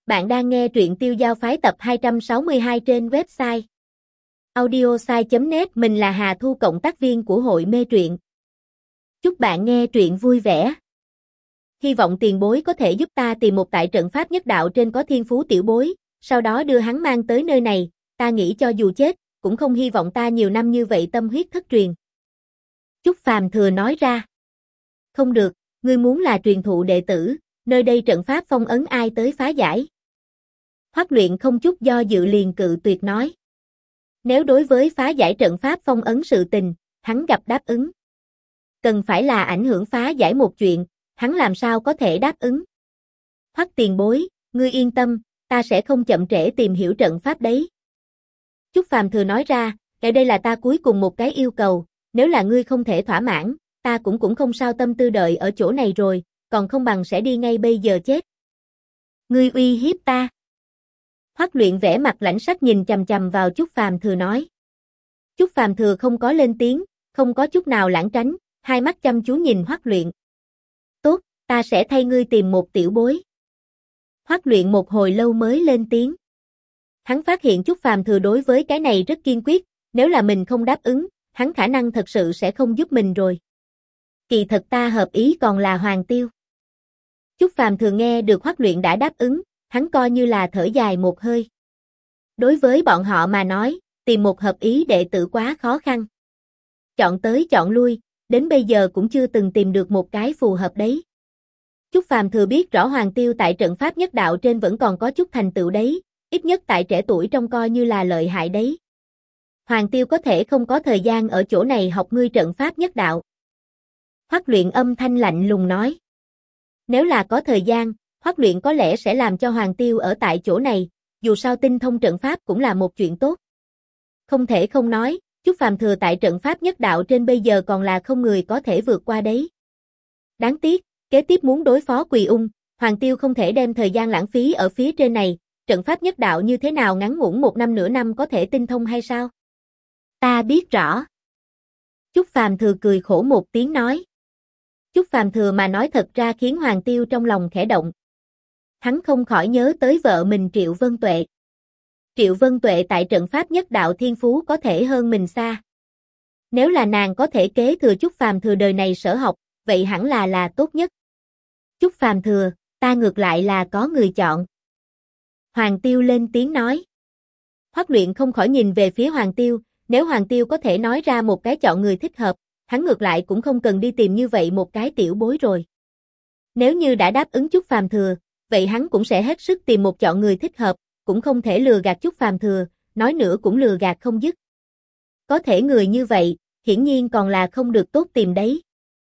Bạn đang nghe truyện Tiêu Giao Phái tập 262 trên website audiosai.net. Mình là Hà Thu, cộng tác viên của hội mê truyện. Chúc bạn nghe truyện vui vẻ. Hy vọng tiền bối có thể giúp ta tìm một tại trận pháp nhất đạo trên có thiên phú tiểu bối, sau đó đưa hắn mang tới nơi này, ta nghĩ cho dù chết, cũng không hy vọng ta nhiều năm như vậy tâm huyết thất truyền. Chúc Phàm Thừa nói ra. Không được, ngươi muốn là truyền thụ đệ tử, nơi đây trận pháp phong ấn ai tới phá giải. Hoắc Luyện không chút do dự liền cự tuyệt nói. Nếu đối với phá giải trận pháp phong ấn sự tình, hắn gặp đáp ứng. Cần phải là ảnh hưởng phá giải một chuyện, hắn làm sao có thể đáp ứng. Hoắc tiền bối, ngươi yên tâm, ta sẽ không chậm trễ tìm hiểu trận pháp đấy. Chúc Phàm Thừa nói ra, đây là ta cuối cùng một cái yêu cầu, nếu là ngươi không thể thỏa mãn, ta cũng không sao tâm tư đợi ở chỗ này rồi, còn không bằng sẽ đi ngay bây giờ chết. Ngươi uy hiếp ta. Hoắc Luyện vẻ mặt lãnh sắc nhìn chằm chằm vào Chúc Phàm Thừa nói. Chúc Phàm Thừa không có lên tiếng, không có chút nào lảng tránh, hai mắt chăm chú nhìn Hoắc Luyện. Tốt, ta sẽ thay ngươi tìm một tiểu bối. Hoắc Luyện một hồi lâu mới lên tiếng. Hắn phát hiện Chúc Phàm Thừa đối với cái này rất kiên quyết, nếu là mình không đáp ứng, hắn khả năng thật sự sẽ không giúp mình rồi. Kỳ thật ta hợp ý còn là Hoàng Tiêu. Chúc Phàm Thừa nghe được Hoắc Luyện đã đáp ứng, hắn coi như là thở dài một hơi. Đối với bọn họ mà nói, tìm một hợp ý đệ tử quá khó khăn. Chọn tới chọn lui, đến bây giờ cũng chưa từng tìm được một cái phù hợp đấy. Chúc Phàm Thừa biết rõ Hoàng Tiêu tại trận pháp nhất đạo trên vẫn còn có chút thành tựu đấy, ít nhất tại trẻ tuổi trông coi như là lợi hại đấy. Hoàng Tiêu có thể không có thời gian ở chỗ này học ngươi trận pháp nhất đạo. Hoắc Luyện âm thanh lạnh lùng nói. Nếu là có thời gian, Hoắc Luyện có lẽ sẽ làm cho Hoàng Tiêu ở tại chỗ này, dù sao tinh thông trận pháp cũng là một chuyện tốt. Không thể không nói, Chúc Phàm Thừa tại trận pháp nhất đạo trên bây giờ còn là không người có thể vượt qua đấy. Đáng tiếc, kế tiếp muốn đối phó Quỳ Ung, Hoàng Tiêu không thể đem thời gian lãng phí ở phía trên này, trận pháp nhất đạo như thế nào ngắn ngủn một năm nửa năm có thể tinh thông hay sao? Ta biết rõ. Chúc Phàm Thừa cười khổ một tiếng nói. Chúc Phàm Thừa mà nói thật ra khiến Hoàng Tiêu trong lòng khẽ động. Hắn không khỏi nhớ tới vợ mình Triệu Vân Tuệ. Triệu Vân Tuệ tại trận pháp nhất đạo thiên phú có thể hơn mình xa. Nếu là nàng có thể kế thừa Chúc Phàm Thừa đời này sở học, vậy hẳn là tốt nhất. Chúc Phàm Thừa, ta ngược lại là có người chọn. Hoàng Tiêu lên tiếng nói. Hoắc Luyện không khỏi nhìn về phía Hoàng Tiêu, nếu Hoàng Tiêu có thể nói ra một cái chọn người thích hợp, hắn ngược lại cũng không cần đi tìm như vậy một cái tiểu bối rồi. Nếu như đã đáp ứng Chúc Phàm Thừa, vậy hắn cũng sẽ hết sức tìm một chọn người thích hợp, cũng không thể lừa gạt Chúc Phàm Thừa, nói nữa cũng lừa gạt không dứt. Có thể người như vậy, hiển nhiên còn là không được tốt tìm đấy.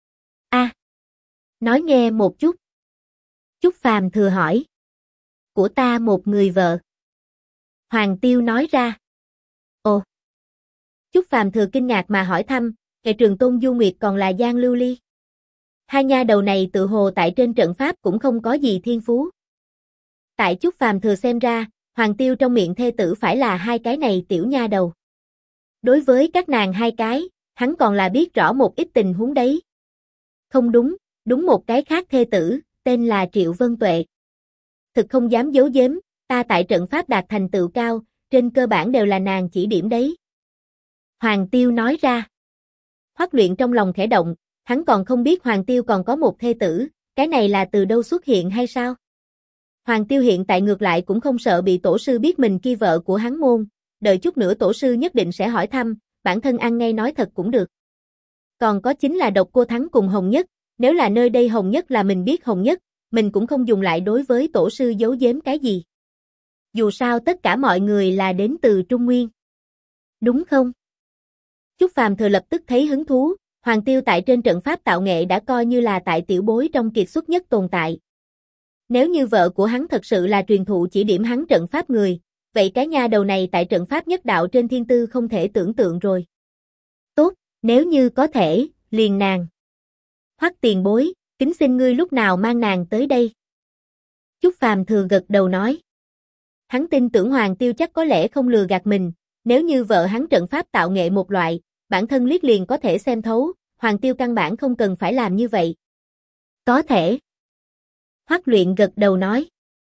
Nói nghe một chút. Chúc Phàm Thừa hỏi. Của ta một người vợ. Hoàng Tiêu nói ra. Ồ. Chúc Phàm Thừa kinh ngạc mà hỏi thăm, Kệ Trường Tôn Du Nguyệt còn là Giang Lưu Ly. Hai nha đầu này tự hồ tại trên trận pháp cũng không có gì thiên phú. Tại Chúc Phàm Thừa xem ra, Hoàng Tiêu trong miệng thê tử phải là hai cái này tiểu nha đầu. Đối với các nàng hai cái, hắn còn là biết rõ một ít tình huống đấy. Không đúng, đúng một cái khác thê tử, tên là Triệu Vân Tuệ. Thực không dám giấu giếm, ta tại trận pháp đạt thành tựu cao, trên cơ bản đều là nàng chỉ điểm đấy. Hoàng Tiêu nói ra. Hoắc Luyện trong lòng khẽ động, hắn còn không biết Hoàng Tiêu còn có một thê tử, cái này là từ đâu xuất hiện hay sao? Hoàng Tiêu hiện tại ngược lại cũng không sợ bị tổ sư biết mình kia vợ của hắn môn, đợi chút nữa tổ sư nhất định sẽ hỏi thăm, bản thân ăn ngay nói thật cũng được. Còn có chính là Độc Cô Thắng cùng Hồng Nhất, nếu là nơi đây Hồng Nhất là mình biết Hồng Nhất, mình cũng không dùng lại đối với tổ sư giấu giếm cái gì. Dù sao tất cả mọi người là đến từ Trung Nguyên. Đúng không? Chúc Phàm Thừa lập tức thấy hứng thú, Hoàng Tiêu tại trên trận pháp tạo nghệ đã coi như là tại tiểu bối trong kiệt xuất nhất tồn tại. Nếu như vợ của hắn thật sự là truyền thụ chỉ điểm hắn trận pháp người, vậy cái nha đầu này tại trận pháp nhất đạo trên thiên tư không thể tưởng tượng rồi. Tốt, nếu như có thể, liền nàng. Hoắc tiền bối, kính xin ngươi lúc nào mang nàng tới đây. Chúc Phàm Thừa gật đầu nói. Hắn tin tưởng Hoàng Tiêu chắc có lẽ không lừa gạt mình, nếu như vợ hắn trận pháp tạo nghệ một loại, bản thân liếc liền có thể xem thấu, Hoàng Tiêu căn bản không cần phải làm như vậy. Có thể. Hoắc Luyện gật đầu nói.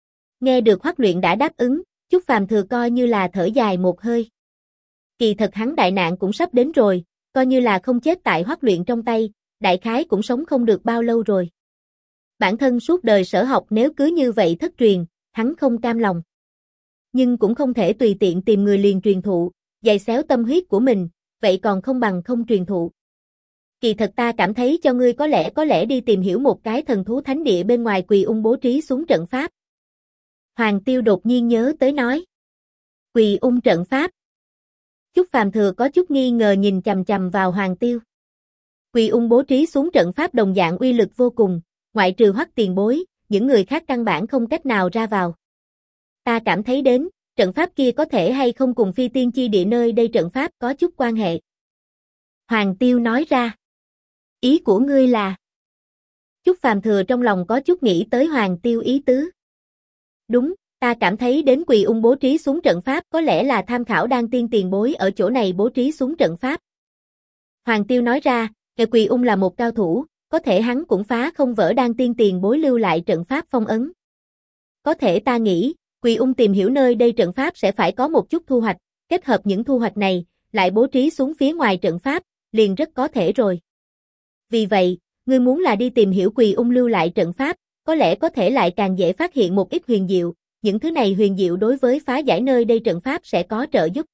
Nghe được Hoắc Luyện đã đáp ứng, Chúc Phàm Thừa coi như là thở dài một hơi. Kỳ thật hắn đại nạn cũng sắp đến rồi, coi như là không chết tại Hoắc Luyện trong tay, đại khái cũng sống không được bao lâu rồi. Bản thân suốt đời sở học nếu cứ như vậy thất truyền, hắn không cam lòng. Nhưng cũng không thể tùy tiện tìm người liền truyền thụ, dày xéo tâm huyết của mình, vậy còn không bằng không truyền thụ. Kỳ thật ta cảm thấy cho ngươi có lẽ đi tìm hiểu một cái thần thú thánh địa bên ngoài Quỳ Ung bố trí xuống trận pháp. Hoàng Tiêu đột nhiên nhớ tới nói. Quỳ Ung trận pháp. Chúc Phàm Thừa có chút nghi ngờ nhìn chằm chằm vào Hoàng Tiêu. Quỳ Ung bố trí xuống trận pháp đồng dạng uy lực vô cùng, ngoại trừ Hoắc tiền bối, những người khác căn bản không cách nào ra vào. Ta cảm thấy đến, trận pháp kia có thể hay không cùng phi tiên chi địa nơi đây trận pháp có chút quan hệ. Hoàng Tiêu nói ra. Ý của ngươi là? Chúc Phàm Thừa trong lòng có chút nghĩ tới Hoàng Tiêu ý tứ. Đúng, ta cảm thấy đến Quỳ Ung bố trí xuống trận pháp có lẽ là tham khảo Đan Tiên tiền bối ở chỗ này bố trí xuống trận pháp. Hoàng Tiêu nói ra, Quỳ Ung là một cao thủ, có thể hắn cũng phá không vỡ Đan Tiên tiền bối lưu lại trận pháp phong ấn. Có thể ta nghĩ, Quỳ Ung tìm hiểu nơi đây trận pháp sẽ phải có một chút thu hoạch, kết hợp những thu hoạch này, lại bố trí xuống phía ngoài trận pháp, liền rất có thể rồi. Vì vậy, ngươi muốn là đi tìm hiểu Quỳ Ung lưu lại trận pháp, có lẽ có thể lại càng dễ phát hiện một ít huyền diệu, những thứ này huyền diệu đối với phá giải nơi đây trận pháp sẽ có trợ giúp.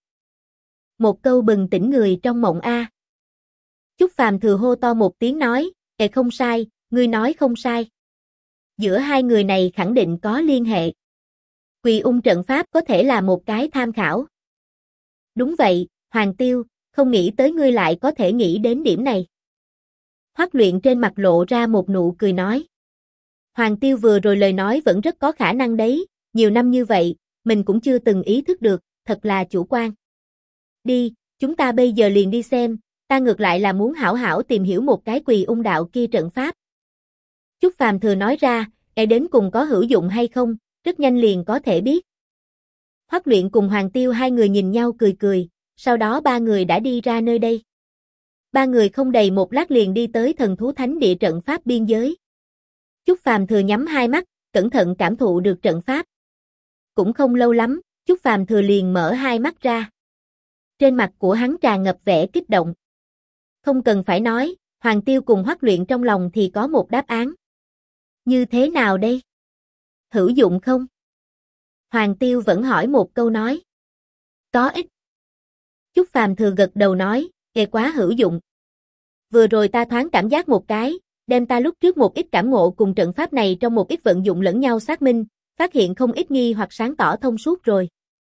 Một câu bừng tỉnh người trong mộng a. Chúc Phàm Thừa hô to một tiếng nói, không sai, ngươi nói không sai. Giữa hai người này khẳng định có liên hệ. Quỳ Ung trận pháp có thể là một cái tham khảo. Đúng vậy, Hoàng Tiêu, không nghĩ tới ngươi lại có thể nghĩ đến điểm này. Hoắc Luyện trên mặt lộ ra một nụ cười nói. Hoàng Tiêu vừa rồi lời nói vẫn rất có khả năng đấy, nhiều năm như vậy, mình cũng chưa từng ý thức được, thật là chủ quan. Đi, chúng ta bây giờ liền đi xem, ta ngược lại là muốn hảo hảo tìm hiểu một cái Quỳ Ung đạo kia trận pháp. Chúc Phàm Thừa nói ra, đến cùng có hữu dụng hay không, rất nhanh liền có thể biết. Hoắc Luyện cùng Hoàng Tiêu hai người nhìn nhau cười cười, sau đó ba người đã đi ra nơi đây. Ba người không đầy một lát liền đi tới thần thú thánh địa trận pháp biên giới. Chúc Phàm Thừa nhắm hai mắt, cẩn thận cảm thụ được trận pháp. Cũng không lâu lắm, Chúc Phàm Thừa liền mở hai mắt ra. Trên mặt của hắn tràn ngập vẻ kích động. Không cần phải nói, Hoàng Tiêu cùng Hoắc Luyện trong lòng thì có một đáp án. Như thế nào đây? Hữu dụng không? Hoàng Tiêu vẫn hỏi một câu nói. Có ích. Chúc Phàm Thừa gật đầu nói, quá hữu dụng. Vừa rồi ta thoáng cảm giác một cái, đem ta lúc trước một ít cảm ngộ cùng trận pháp này trong một ít vận dụng lẫn nhau xác minh, phát hiện không ít nghi hoặc sáng tỏ thông suốt rồi.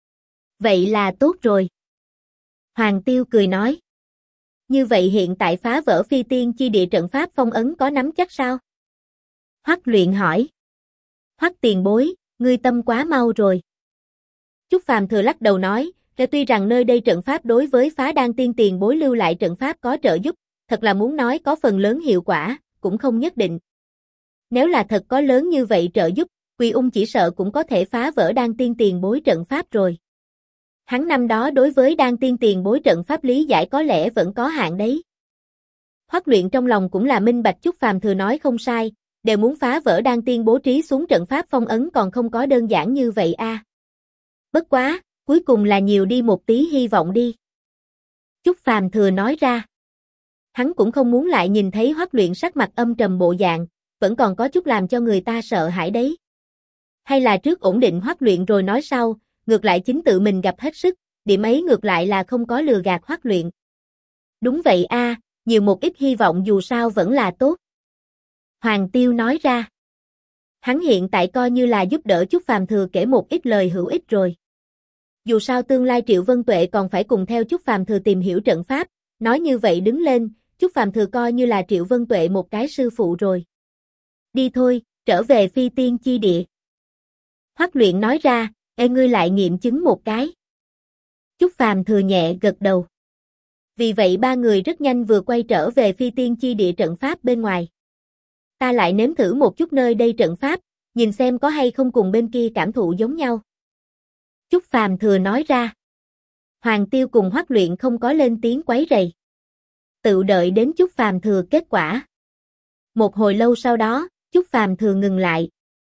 Vậy là tốt rồi. Hoàng Tiêu cười nói. Như vậy hiện tại phá vỡ phi tiên chi địa trận pháp phong ấn có nắm chắc sao? Hoắc Luyện hỏi. Hoắc tiền bối, ngươi tâm quá mau rồi. Chúc Phàm Thừa lắc đầu nói, tuy rằng nơi đây trận pháp đối với phá Đan Tiên tiền bối lưu lại trận pháp có trợ giúp, thật là muốn nói có phần lớn hiệu quả, cũng không nhất định. Nếu là thật có lớn như vậy trợ giúp, Quỳ Ung chỉ sợ cũng có thể phá vỡ Đan Tiên tiền bối trận pháp rồi. Hắn năm đó đối với Đan Tiên tiền bối trận pháp lý giải có lẽ vẫn có hạn đấy. Hoắc Luyện trong lòng cũng là minh bạch Chúc Phàm Thừa nói không sai, đều muốn phá vỡ Đan Tiên bố trí xuống trận pháp phong ấn còn không có đơn giản như vậy a. Bất quá, cuối cùng là nhiều đi một tí hy vọng đi. Chúc Phàm Thừa nói ra. Hắn cũng không muốn lại nhìn thấy Hoắc Luyện sắc mặt âm trầm bộ dạng, vẫn còn có chút làm cho người ta sợ hãi đấy. Hay là trước ổn định Hoắc Luyện rồi nói sau, ngược lại chính tự mình gặp hết sức, điểm ấy ngược lại là không có lừa gạt Hoắc Luyện. Đúng vậy a, nhiều một ít hy vọng dù sao vẫn là tốt. Hoàng Tiêu nói ra. Hắn hiện tại coi như là giúp đỡ Chúc Phàm Thừa kể một ít lời hữu ích rồi. Dù sao tương lai Triệu Vân Tuệ còn phải cùng theo Chúc Phàm Thừa tìm hiểu trận pháp, nói như vậy đứng lên, Chúc Phàm Thừa coi như là Triệu Vân Tuệ một cái sư phụ rồi. Đi thôi, trở về phi tiên chi địa. Hoắc Luyện nói ra, ngươi lại nghiệm chứng một cái. Chúc Phàm Thừa nhẹ gật đầu. Vì vậy ba người rất nhanh vừa quay trở về phi tiên chi địa trận pháp bên ngoài. Ta lại nếm thử một chút nơi đây trận pháp, nhìn xem có hay không cùng bên kia cảm thụ giống nhau. Chúc Phàm Thừa nói ra. Hoàng Tiêu cùng Hoắc Luyện không có lên tiếng quấy rầy. Tự đợi đến Chúc Phàm Thừa kết quả. Một hồi lâu sau đó, Chúc Phàm Thừa ngừng lại.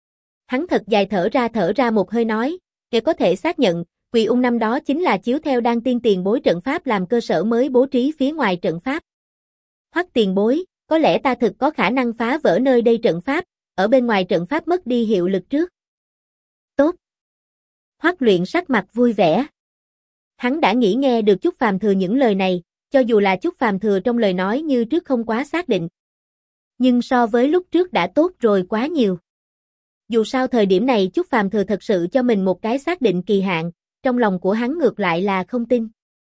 Hắn thật dài thở ra một hơi nói, để có thể xác nhận, Quỳ Ung năm đó chính là chiếu theo Đan Tiên tiền bối trận pháp làm cơ sở mới bố trí phía ngoài trận pháp. Hoắc tiền bối, có lẽ ta thực có khả năng phá vỡ nơi đây trận pháp, ở bên ngoài trận pháp mất đi hiệu lực trước. Tốt. Hoắc Luyện sắc mặt vui vẻ. Hắn đã nghĩ nghe được Chúc Phàm Thừa những lời này, cho dù là Chúc Phàm Thừa trong lời nói như trước không quá xác định. Nhưng so với lúc trước đã tốt rồi quá nhiều. Dù sao thời điểm này Chúc Phàm Thừa thật sự cho mình một cái xác định kỳ hạn, trong lòng của hắn ngược lại là không tin.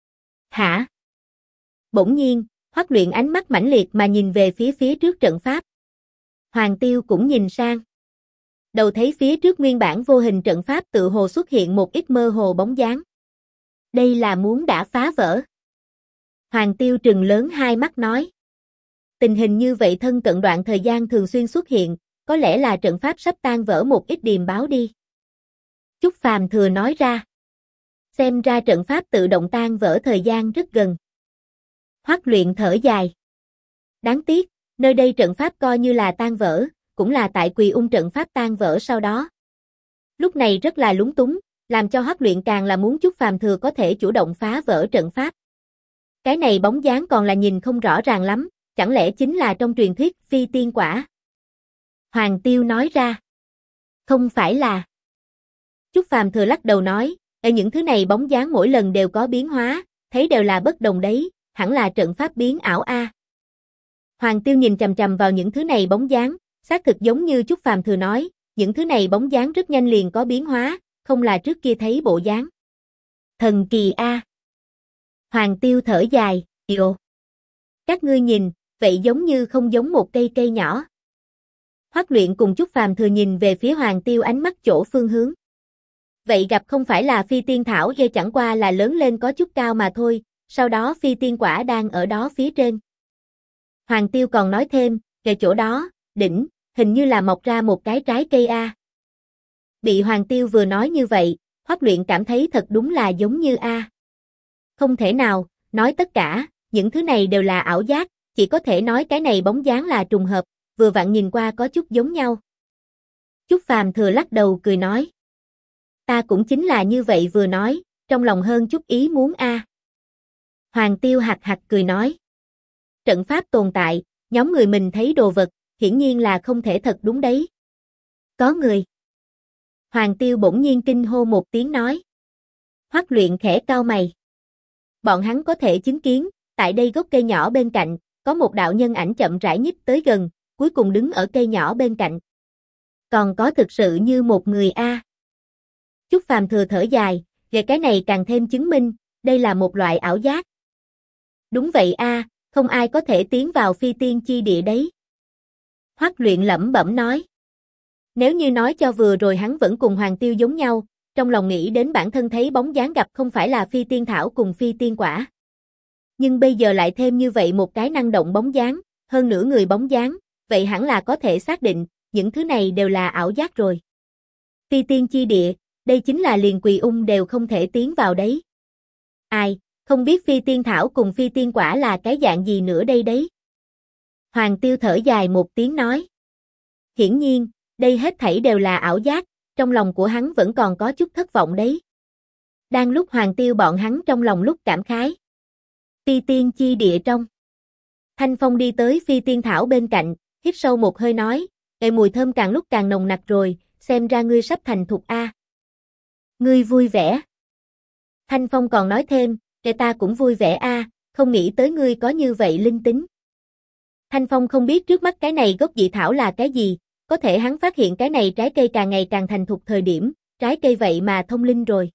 Hả? Bỗng nhiên, Hoắc Luyện ánh mắt mãnh liệt mà nhìn về phía trước trận pháp. Hoàng Tiêu cũng nhìn sang. Đầu thấy phía trước nguyên bản vô hình trận pháp tự hồ xuất hiện một ít mơ hồ bóng dáng. Đây là muốn đã phá vỡ. Hoàng Tiêu trừng lớn hai mắt nói. Tình hình như vậy thân cận đoạn thời gian thường xuyên xuất hiện, có lẽ là trận pháp sắp tan vỡ một ít điềm báo đi. Chúc Phàm Thừa nói ra. Xem ra trận pháp tự động tan vỡ thời gian rất gần. Hoắc Luyện thở dài. Đáng tiếc, nơi đây trận pháp coi như là tan vỡ, cũng là tại Quỳ Ung trận pháp tan vỡ sau đó. Lúc này rất là lúng túng, làm cho Hoắc Luyện càng là muốn Chúc Phàm Thừa có thể chủ động phá vỡ trận pháp. Cái này bóng dáng còn là nhìn không rõ ràng lắm, chẳng lẽ chính là trong truyền thuyết phi tiên quả? Hoàng Tiêu nói ra. Không phải là. Chúc Phàm Thừa lắc đầu nói, ở những thứ này bóng dáng mỗi lần đều có biến hóa, thấy đều là bất đồng đấy, hẳn là trận pháp biến ảo a. Hoàng Tiêu nhìn chằm chằm vào những thứ này bóng dáng, xác thực giống như Chúc Phàm Thừa nói, những thứ này bóng dáng rất nhanh liền có biến hóa, không là trước kia thấy bộ dáng. Thần kỳ a. Hoàng Tiêu thở dài, "Ồ. Các ngươi nhìn, vậy giống như không giống một cây nhỏ." Hoắc Luyện cùng Chúc Phàm Thừa nhìn về phía Hoàng Tiêu ánh mắt chỗ phương hướng. Vậy gặp không phải là phi tiên thảo dây, chẳng qua là lớn lên có chút cao mà thôi, sau đó phi tiên quả đang ở đó phía trên. Hoàng Tiêu còn nói thêm, về chỗ đó, đỉnh, hình như là mọc ra một cái trái cây a. Bị Hoàng Tiêu vừa nói như vậy, Hoắc Luyện cảm thấy thật đúng là giống như a. Không thể nào, nói tất cả, những thứ này đều là ảo giác, chỉ có thể nói cái này bóng dáng là trùng hợp, vừa vặn nhìn qua có chút giống nhau. Chúc Phàm Thừa lắc đầu cười nói. Ta cũng chính là như vậy vừa nói, trong lòng hơn chút ý muốn a. Hoàng Tiêu hạc hạc cười nói. Trận pháp tồn tại, nhóm người mình thấy đồ vật, hiển nhiên là không thể thật đúng đấy. Có người. Hoàng Tiêu bỗng nhiên kinh hô một tiếng nói. Hoắc Luyện khẽ cau mày. Bọn hắn có thể chứng kiến, tại đây gốc cây nhỏ bên cạnh, có một đạo nhân ảnh chậm rãi nhích tới gần, cuối cùng đứng ở cây nhỏ bên cạnh. Còn có thực sự như một người a. Chúc Phàm Thừa thở dài, về cái này càng thêm chứng minh, đây là một loại ảo giác. Đúng vậy a, không ai có thể tiến vào phi tiên chi địa đấy. Hoắc Luyện lẩm bẩm nói. Nếu như nói cho vừa rồi hắn vẫn cùng Hoàng Tiêu giống nhau, trong lòng nghĩ đến bản thân thấy bóng dáng gặp không phải là phi tiên thảo cùng phi tiên quả. Nhưng bây giờ lại thêm như vậy một cái năng động bóng dáng, hơn nửa người bóng dáng, vậy hẳn là có thể xác định, những thứ này đều là ảo giác rồi. Phi tiên chi địa, đây chính là liền Quỳ Ung đều không thể tiến vào đấy. Ai, không biết phi tiên thảo cùng phi tiên quả là cái dạng gì nữa đây đấy. Hoàng Tiêu thở dài một tiếng nói. Hiển nhiên, đây hết thảy đều là ảo giác, trong lòng của hắn vẫn còn có chút thất vọng đấy. Đang lúc Hoàng Tiêu bọn hắn trong lòng lúc cảm khái. Phi tiên chi địa trong. Thanh Phong đi tới phi tiên thảo bên cạnh, hít sâu một hơi nói, mùi thơm càng lúc càng nồng nặc rồi, xem ra ngươi sắp thành thục a. Ngươi vui vẻ. Thanh Phong còn nói thêm, ta cũng vui vẻ a, không nghĩ tới ngươi có như vậy linh tính. Thanh Phong không biết trước mắt cái này gốc dị thảo là cái gì, có thể hắn phát hiện cái này trái cây càng ngày càng thành thục thời điểm, trái cây vậy mà thông linh rồi.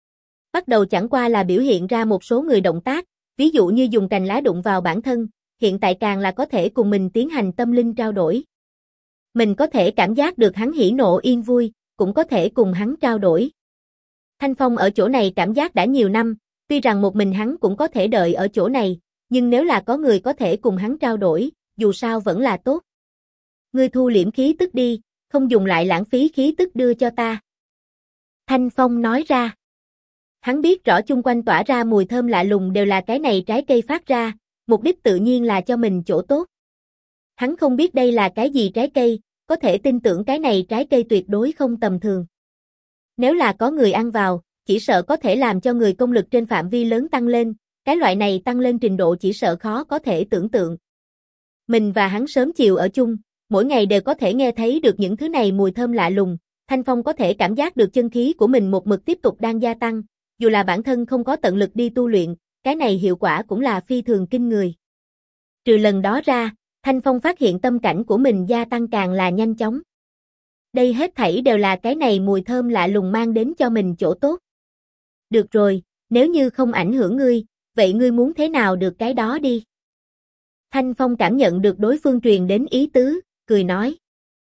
Bắt đầu chẳng qua là biểu hiện ra một số người động tác, ví dụ như dùng cành lá đụng vào bản thân, hiện tại càng là có thể cùng mình tiến hành tâm linh trao đổi. Mình có thể cảm giác được hắn hỉ nộ yên vui, cũng có thể cùng hắn trao đổi. Thanh Phong ở chỗ này cảm giác đã nhiều năm, tuy rằng một mình hắn cũng có thể đợi ở chỗ này, nhưng nếu là có người có thể cùng hắn trao đổi, dù sao vẫn là tốt. Ngươi thu liễm khí tức đi, không dùng lại lãng phí khí tức đưa cho ta. Thanh Phong nói ra. Hắn biết rõ chung quanh tỏa ra mùi thơm lạ lùng đều là cái này trái cây phát ra, mục đích tự nhiên là cho mình chỗ tốt. Hắn không biết đây là cái gì trái cây, có thể tin tưởng cái này trái cây tuyệt đối không tầm thường. Nếu là có người ăn vào, chỉ sợ có thể làm cho người công lực trên phạm vi lớn tăng lên, cái loại này tăng lên trình độ chỉ sợ khó có thể tưởng tượng. Mình và hắn sớm chiều ở chung, mỗi ngày đều có thể nghe thấy được những thứ này mùi thơm lạ lùng, Thanh Phong có thể cảm giác được chân khí của mình một mực tiếp tục đang gia tăng, dù là bản thân không có tận lực đi tu luyện, cái này hiệu quả cũng là phi thường kinh người. Trừ lần đó ra, Thanh Phong phát hiện tâm cảnh của mình gia tăng càng là nhanh chóng. Đây hết thảy đều là cái này mùi thơm lạ lùng mang đến cho mình chỗ tốt. Được rồi, nếu như không ảnh hưởng ngươi, vậy ngươi muốn thế nào được cái đó đi. Thanh Phong cảm nhận được đối phương truyền đến ý tứ, cười nói.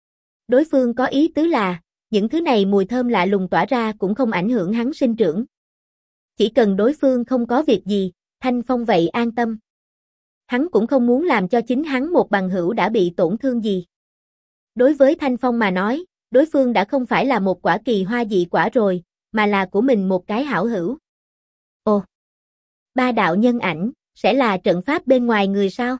Đối phương có ý tứ là, những thứ này mùi thơm lạ lùng tỏa ra cũng không ảnh hưởng hắn sinh trưởng. Chỉ cần đối phương không có việc gì, Thanh Phong vậy an tâm. Hắn cũng không muốn làm cho chính hắn một bằng hữu đã bị tổn thương gì. Đối với Thanh Phong mà nói, đối phương đã không phải là một quả kỳ hoa dị quả rồi, mà là của mình một cái hảo hữu. Ồ, ba đạo nhân ảnh, sẽ là trận pháp bên ngoài người sao?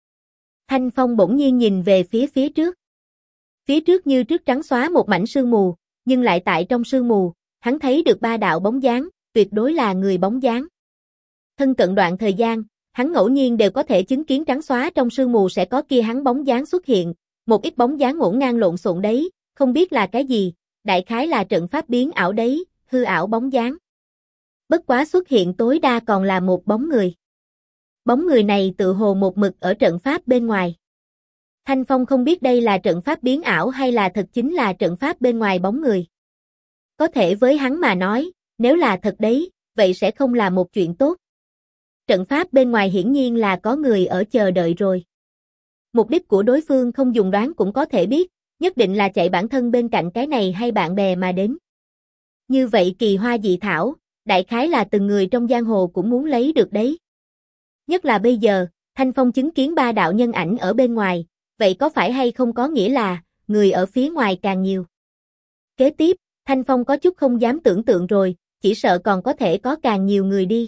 Thanh Phong bỗng nhiên nhìn về phía trước. Phía trước như trước trắng xóa một mảnh sương mù, nhưng lại tại trong sương mù, hắn thấy được ba đạo bóng dáng, tuyệt đối là người bóng dáng. Thân cận đoạn thời gian, hắn ngẫu nhiên đều có thể chứng kiến trắng xóa trong sương mù sẽ có kia hắn bóng dáng xuất hiện, một ít bóng dáng ngổn ngang lộn xộn đấy, không biết là cái gì, đại khái là trận pháp biến ảo đấy, hư ảo bóng dáng. Bất quá xuất hiện tối đa còn là một bóng người. Bóng người này tự hồ một mực ở trận pháp bên ngoài. Thanh Phong không biết đây là trận pháp biến ảo hay là thật chính là trận pháp bên ngoài bóng người. Có thể với hắn mà nói, nếu là thật đấy, vậy sẽ không là một chuyện tốt. Trận pháp bên ngoài hiển nhiên là có người ở chờ đợi rồi. Mục đích của đối phương không dùng đoán cũng có thể biết, nhất định là chạy bản thân bên cạnh cái này hay bạn bè mà đến. Như vậy kỳ hoa dị thảo, đại khái là từng người trong giang hồ cũng muốn lấy được đấy. Nhất là bây giờ, Thanh Phong chứng kiến ba đạo nhân ảnh ở bên ngoài, vậy có phải hay không có nghĩa là, người ở phía ngoài càng nhiều. Kế tiếp, Thanh Phong có chút không dám tưởng tượng rồi, chỉ sợ còn có thể có càng nhiều người đi.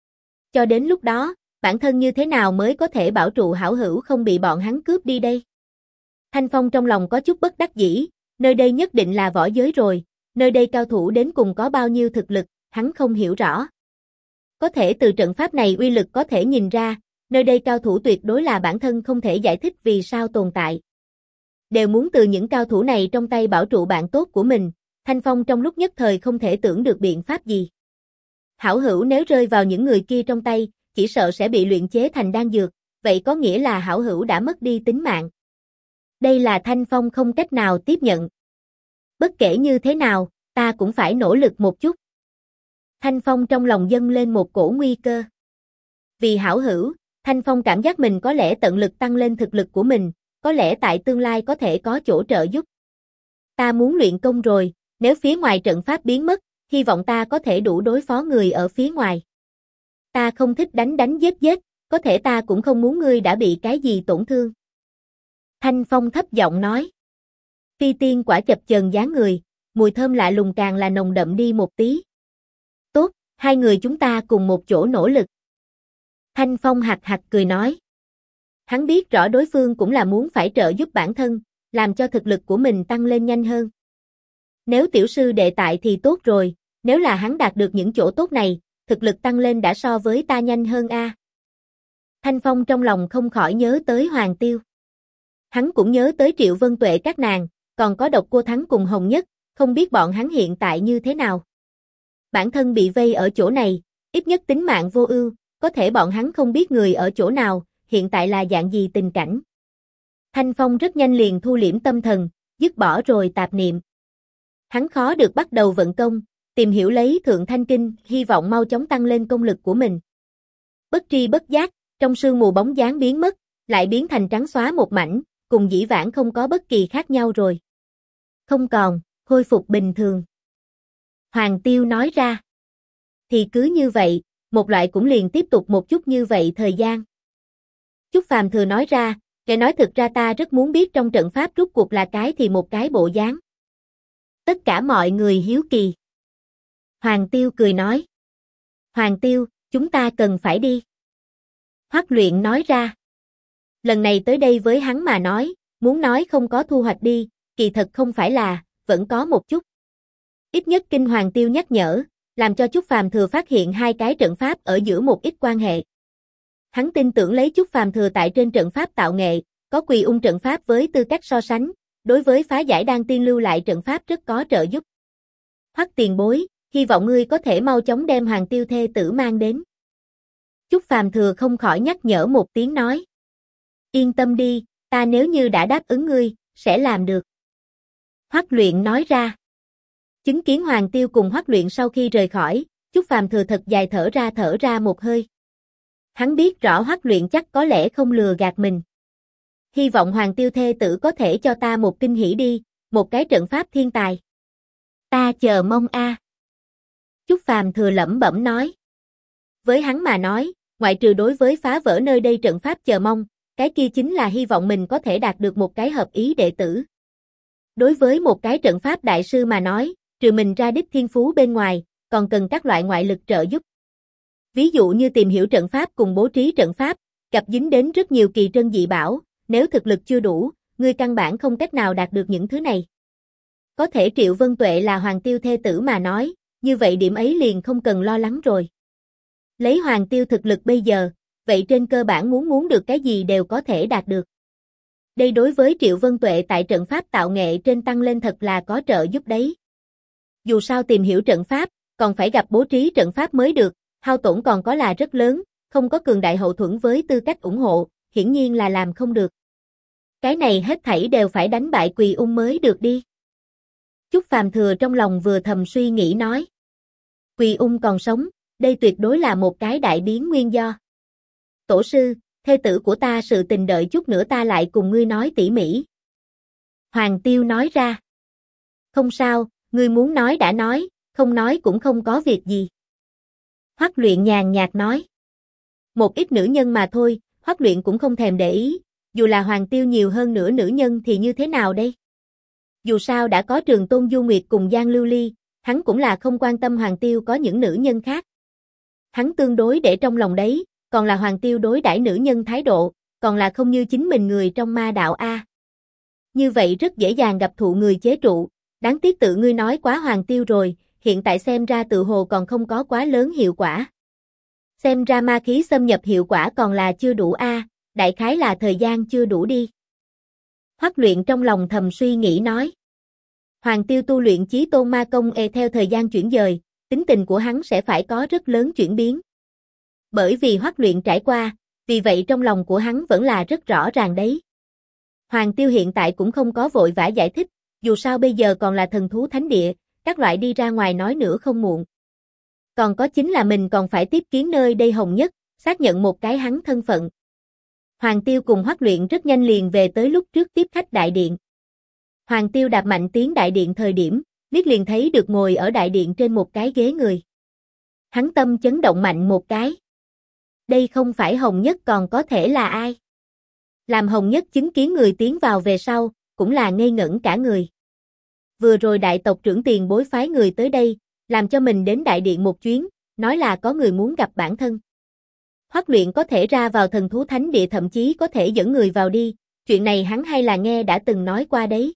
Cho đến lúc đó, bản thân như thế nào mới có thể bảo trụ hảo hữu không bị bọn hắn cướp đi đây? Thanh Phong trong lòng có chút bất đắc dĩ, nơi đây nhất định là võ giới rồi, nơi đây cao thủ đến cùng có bao nhiêu thực lực, hắn không hiểu rõ. Có thể từ trận pháp này uy lực có thể nhìn ra, nơi đây cao thủ tuyệt đối là bản thân không thể giải thích vì sao tồn tại. Đều muốn từ những cao thủ này trong tay bảo trụ bạn tốt của mình, Thanh Phong trong lúc nhất thời không thể tưởng được biện pháp gì. Hảo hữu nếu rơi vào những người kia trong tay, chỉ sợ sẽ bị luyện chế thành đan dược, vậy có nghĩa là hảo hữu đã mất đi tính mạng. Đây là Thanh Phong không cách nào tiếp nhận. Bất kể như thế nào, ta cũng phải nỗ lực một chút. Thanh Phong trong lòng dâng lên một cổ nguy cơ. Vì hảo hữu, Thanh Phong cảm giác mình có lẽ tận lực tăng lên thực lực của mình, có lẽ tại tương lai có thể có chỗ trợ giúp. Ta muốn luyện công rồi, nếu phía ngoài trận pháp biến mất, hy vọng ta có thể đủ đối phó người ở phía ngoài. Ta không thích đánh giết, có thể ta cũng không muốn ngươi đã bị cái gì tổn thương. Thanh Phong thấp giọng nói. Phi tiên quả chập chờn dáng người, mùi thơm lạ lùng càng là nồng đậm đi một tí. Tốt, hai người chúng ta cùng một chỗ nỗ lực. Thanh Phong hạc hạc cười nói. Hắn biết rõ đối phương cũng là muốn phải trợ giúp bản thân, làm cho thực lực của mình tăng lên nhanh hơn. Nếu tiểu sư đệ tại thì tốt rồi, nếu là hắn đạt được những chỗ tốt này, thực lực tăng lên đã so với ta nhanh hơn a. Thanh Phong trong lòng không khỏi nhớ tới Hoàng Tiêu. Hắn cũng nhớ tới Triệu Vân Tuệ các nàng, còn có Độc Cô Thắng cùng Hồng Nhất, không biết bọn hắn hiện tại như thế nào. Bản thân bị vây ở chỗ này, ít nhất tính mạng vô ưu, có thể bọn hắn không biết người ở chỗ nào, hiện tại là dạng gì tình cảnh. Thanh Phong rất nhanh liền thu liễm tâm thần, dứt bỏ rồi tạp niệm. Hắn khó được bắt đầu vận công, tìm hiểu lấy Thượng Thanh Kinh, hy vọng mau chóng tăng lên công lực của mình. Bất tri bất giác, trong sương mù bóng dáng biến mất, lại biến thành trắng xóa một mảnh, cùng dĩ vãng không có bất kỳ khác nhau rồi. Không còn, khôi phục bình thường. Hoàng Tiêu nói ra. Thì cứ như vậy, một loại cũng liền tiếp tục một chút như vậy thời gian. Chúc Phàm thừa nói ra, kẻ nói thực ra ta rất muốn biết trong trận pháp rút cuộc là cái thì một cái bộ dáng. Tất cả mọi người hiếu kỳ. Hoàng Tiêu cười nói. Hoàng Tiêu, chúng ta cần phải đi. Hoắc Luyện nói ra. Lần này tới đây với hắn mà nói, muốn nói không có thu hoạch đi, kỳ thật không phải là, vẫn có một chút. Ít nhất Kinh Hoàng Tiêu nhắc nhở, làm cho Chúc Phàm Thừa phát hiện hai cái trận pháp ở giữa một ít quan hệ. Hắn tin tưởng lấy Chúc Phàm Thừa tại trên trận pháp tạo nghệ, có Quỳ Ung trận pháp với tư cách so sánh, đối với phá giải đan tiên lưu lại trận pháp rất có trợ giúp. Hoắc tiền bối, hy vọng ngươi có thể mau chóng đem Hoàng Tiêu thê tử mang đến. Chúc Phàm Thừa không khỏi nhắc nhở một tiếng nói. Yên tâm đi, ta nếu như đã đáp ứng ngươi, sẽ làm được. Hoắc Luyện nói ra. Chứng kiến Hoàng Tiêu cùng Hoắc Luyện sau khi rời khỏi, Chúc Phàm Thừa thật dài thở ra một hơi. Hắn biết rõ Hoắc Luyện chắc có lẽ không lừa gạt mình. Hy vọng Hoàng Tiêu thê tử có thể cho ta một kinh hỉ đi, một cái trận pháp thiên tài. Ta chờ mong a. Chúc Phàm Thừa lẩm bẩm nói. Với hắn mà nói, ngoại trừ đối với phá vỡ nơi đây trận pháp chờ mong, cái kia chính là hy vọng mình có thể đạt được một cái hợp ý đệ tử. Đối với một cái trận pháp đại sư mà nói, trừ mình ra đích thiên phú bên ngoài, còn cần các loại ngoại lực trợ giúp. Ví dụ như tìm hiểu trận pháp cùng bố trí trận pháp, gặp dính đến rất nhiều kỳ trân dị bảo, nếu thực lực chưa đủ, ngươi căn bản không cách nào đạt được những thứ này. Có thể Triệu Vân Tuệ là Hoàng Tiêu thê tử mà nói, như vậy điểm ấy liền không cần lo lắng rồi. Lấy Hoàng Tiêu thực lực bây giờ, vậy trên cơ bản muốn được cái gì đều có thể đạt được. Đây đối với Triệu Vân Tuệ tại trận pháp tạo nghệ trên tăng lên thật là có trợ giúp đấy. Dù sao tìm hiểu trận pháp, còn phải gặp bố trí trận pháp mới được, hao tổn còn có là rất lớn, không có cường đại hậu thuẫn với tư cách ủng hộ, hiển nhiên là làm không được. Cái này hết thảy đều phải đánh bại Quỳ Ung mới được đi. Chúc Phàm Thừa trong lòng vừa thầm suy nghĩ nói. Quỳ Ung còn sống, đây tuyệt đối là một cái đại biến nguyên do. Tổ sư, thê tử của ta sự tình đợi chút nữa ta lại cùng ngươi nói tỉ mỉ. Hoàng Tiêu nói ra. Không sao, ngươi muốn nói đã nói, không nói cũng không có việc gì. Hoắc Luyện nhàn nhạt nói. Một ít nữ nhân mà thôi, Hoắc Luyện cũng không thèm để ý, dù là Hoàng Tiêu nhiều hơn nữa nữ nhân thì như thế nào đây? Dù sao đã có Trường Tôn Du Nguyệt cùng Giang Lưu Ly, hắn cũng là không quan tâm Hoàng Tiêu có những nữ nhân khác. Hắn tương đối để trong lòng đấy, còn là Hoàng Tiêu đối đãi nữ nhân thái độ, còn là không như chính mình người trong ma đạo a. Như vậy rất dễ dàng gặp thụ người chế trụ, đáng tiếc tự ngươi nói quá Hoàng Tiêu rồi, hiện tại xem ra tự hồ còn không có quá lớn hiệu quả. Xem ra ma khí xâm nhập hiệu quả còn là chưa đủ a, đại khái là thời gian chưa đủ đi. Hoắc Luyện trong lòng thầm suy nghĩ nói. Hoàng Tiêu tu luyện Chí Tôn Ma Công theo thời gian chuyển dời, tính tình của hắn sẽ phải có rất lớn chuyển biến. Bởi vì Hoắc Luyện trải qua, vì vậy trong lòng của hắn vẫn là rất rõ ràng đấy. Hoàng Tiêu hiện tại cũng không có vội vã giải thích, dù sao bây giờ còn là thần thú thánh địa, các loại đi ra ngoài nói nữa không muộn. Còn có chính là mình còn phải tiếp kiến nơi đây Hồng Nhất, xác nhận một cái hắn thân phận. Hoàng Tiêu cùng Hoắc Luyện rất nhanh liền về tới lúc trước tiếp khách đại điện. Hoàng Tiêu đạp mạnh tiến đại điện thời điểm, liếc liền thấy được ngồi ở đại điện trên một cái ghế người. Hắn tâm chấn động mạnh một cái. Đây không phải Hồng Nhất còn có thể là ai? Làm Hồng Nhất chứng kiến người tiến vào về sau, cũng là ngây ngẩn cả người. Vừa rồi đại tộc trưởng tiền bối phái người tới đây, làm cho mình đến đại điện một chuyến, nói là có người muốn gặp bản thân. Hoắc Luyện có thể ra vào thần thú thánh địa thậm chí có thể dẫn người vào đi, chuyện này hắn hay là nghe đã từng nói qua đấy.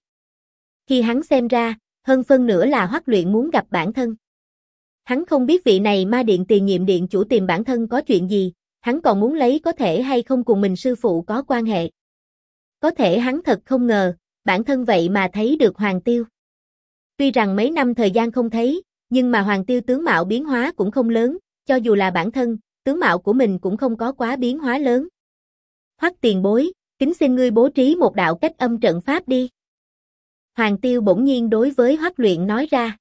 Khi hắn xem ra, hơn phân nửa là Hoắc Luyện muốn gặp bản thân. Hắn không biết vị này ma điện tiền nhiệm điện chủ tìm bản thân có chuyện gì, hắn còn muốn lấy có thể hay không cùng mình sư phụ có quan hệ. Có thể hắn thật không ngờ, bản thân vậy mà thấy được Hoàng Tiêu. Tuy rằng mấy năm thời gian không thấy, nhưng mà Hoàng Tiêu tướng mạo biến hóa cũng không lớn, cho dù là bản thân, tướng mạo của mình cũng không có quá biến hóa lớn. Hoắc tiền bối, kính xin ngươi bố trí một đạo cách âm trận pháp đi. Hoàng Tiêu bỗng nhiên đối với Hoắc Luyện nói ra.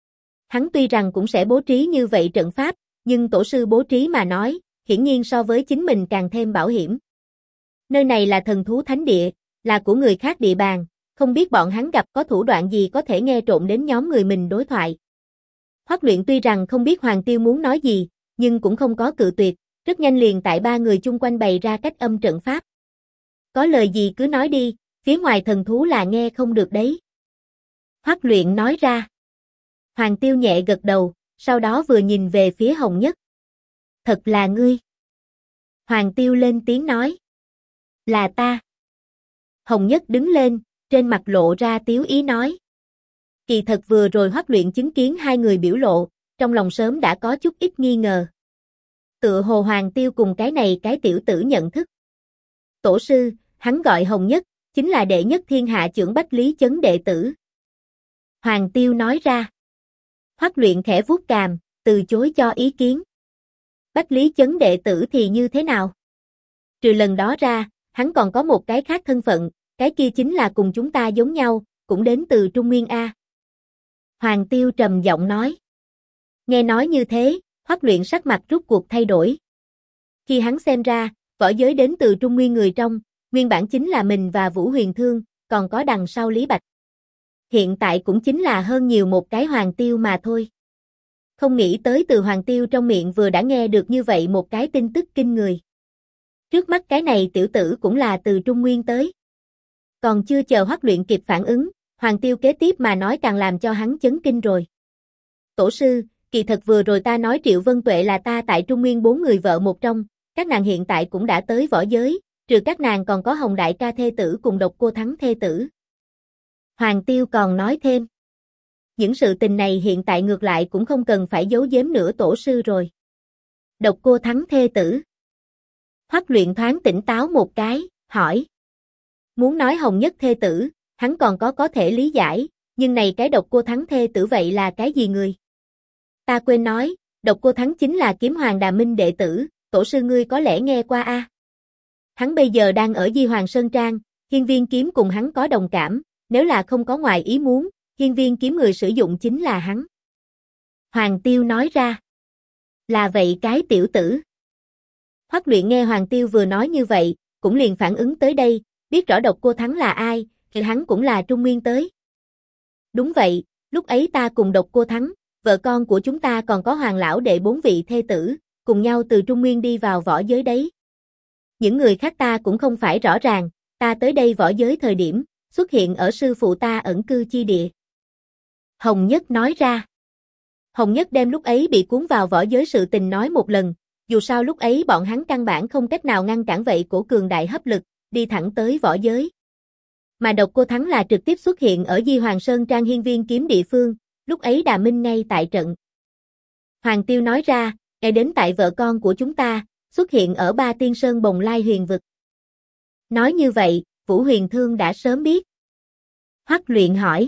Hắn tuy rằng cũng sẽ bố trí như vậy trận pháp, nhưng tổ sư bố trí mà nói, hiển nhiên so với chính mình càng thêm bảo hiểm. Nơi này là thần thú thánh địa, là của người khác địa bàn, không biết bọn hắn gặp có thủ đoạn gì có thể nghe trộm đến nhóm người mình đối thoại. Hoắc Luyện tuy rằng không biết Hoàng Tiêu muốn nói gì, nhưng cũng không có cự tuyệt, rất nhanh liền tại ba người chung quanh bày ra cách âm trận pháp. Có lời gì cứ nói đi, phía ngoài thần thú là nghe không được đấy. Hoắc Luyện nói ra. Hoàng Tiêu nhẹ gật đầu, sau đó vừa nhìn về phía Hồng Nhất. Thật là ngươi. Hoàng Tiêu lên tiếng nói. Là ta. Hồng Nhất đứng lên, trên mặt lộ ra tiếu ý nói. Kỳ thật vừa rồi Hoắc Luyện chứng kiến hai người biểu lộ, trong lòng sớm đã có chút ít nghi ngờ. Tựa hồ Hoàng Tiêu cùng cái tiểu tử nhận thức. Tổ sư, hắn gọi Hồng Nhất, chính là đệ nhất thiên hạ chưởng Bách Lý Chấn đệ tử. Hoàng Tiêu nói ra. Hoắc Luyện khẽ vuốt cằm, từ chối cho ý kiến. Bách Lý Chấn đệ tử thì như thế nào? Trừ lần đó ra, hắn còn có một cái khác thân phận, cái kia chính là cùng chúng ta giống nhau, cũng đến từ Trung Nguyên A. Hoàng Tiêu trầm giọng nói. Nghe nói như thế, Hoắc Luyện sắc mặt rút cuộc thay đổi. Khi hắn xem ra, võ giới đến từ Trung Nguyên người trong, nguyên bản chính là mình và Vũ Huyền Thương, còn có đằng sau Lý Bạch. Hiện tại cũng chính là hơn nhiều một cái Hoàng Tiêu mà thôi. Không nghĩ tới từ Hoàng Tiêu trong miệng vừa đã nghe được như vậy một cái tin tức kinh người. Trước mắt cái này tiểu tử cũng là từ Trung Nguyên tới. Còn chưa chờ Hoắc Luyện kịp phản ứng, Hoàng Tiêu kế tiếp mà nói càng làm cho hắn chấn kinh rồi. Tổ sư, kỳ thật vừa rồi ta nói Triệu Vân Tuệ là ta tại Trung Nguyên 4 người vợ một trong, các nàng hiện tại cũng đã tới võ giới, trừ các nàng còn có Hồng Đại ca thê tử cùng Độc Cô Thắng thê tử. Hoàng Tiêu còn nói thêm. Những sự tình này hiện tại ngược lại cũng không cần phải giấu giếm nữa tổ sư rồi. Độc Cô Thắng thê tử. Hoắc Luyện thoáng tỉnh táo một cái, hỏi. Muốn nói Hồng Nhất thê tử, hắn còn có thể lý giải, nhưng này cái Độc Cô Thắng thê tử vậy là cái gì người? Ta quên nói, Độc Cô Thắng chính là Kiếm Hoàng Đà Minh đệ tử, tổ sư ngươi có lẽ nghe qua a? Hắn bây giờ đang ở Di Hoàng Sơn Trang, Hiên Viên kiếm cùng hắn có đồng cảm, nếu là không có ngoài ý muốn, Hiên Viên kiếm người sử dụng chính là hắn. Hoàng Tiêu nói ra. Là vậy cái tiểu tử. Hoắc Luyện nghe Hoàng Tiêu vừa nói như vậy, cũng liền phản ứng tới đây, biết rõ Độc Cô Thắng là ai, thì hắn cũng là Trung Nguyên tới. Đúng vậy, lúc ấy ta cùng Độc Cô Thắng, vợ con của chúng ta còn có Hoàng lão đệ 4 vị thê tử, cùng nhau từ Trung Nguyên đi vào võ giới đấy. Những người khác ta cũng không phải rõ ràng, ta tới đây võ giới thời điểm, xuất hiện ở sư phụ ta ẩn cư chi địa. Hồng Nhất nói ra. Hồng Nhất đem lúc ấy bị cuốn vào võ giới sự tình nói một lần, dù sao lúc ấy bọn hắn căn bản không cách nào ngăn cản vậy cổ cường đại hấp lực, đi thẳng tới võ giới. Mà Độc Cô Thắng là trực tiếp xuất hiện ở Di Hoàng Sơn Trang Hiên Viên kiếm địa phương, lúc ấy Đà Minh ngay tại trận. Hoàng Tiêu nói ra, ngay đến tại vợ con của chúng ta, xuất hiện ở Ba Tiên Sơn Bồng Lai huyền vực. Nói như vậy, Vũ Huyền Thương đã sớm biết. Hoắc Luyện hỏi.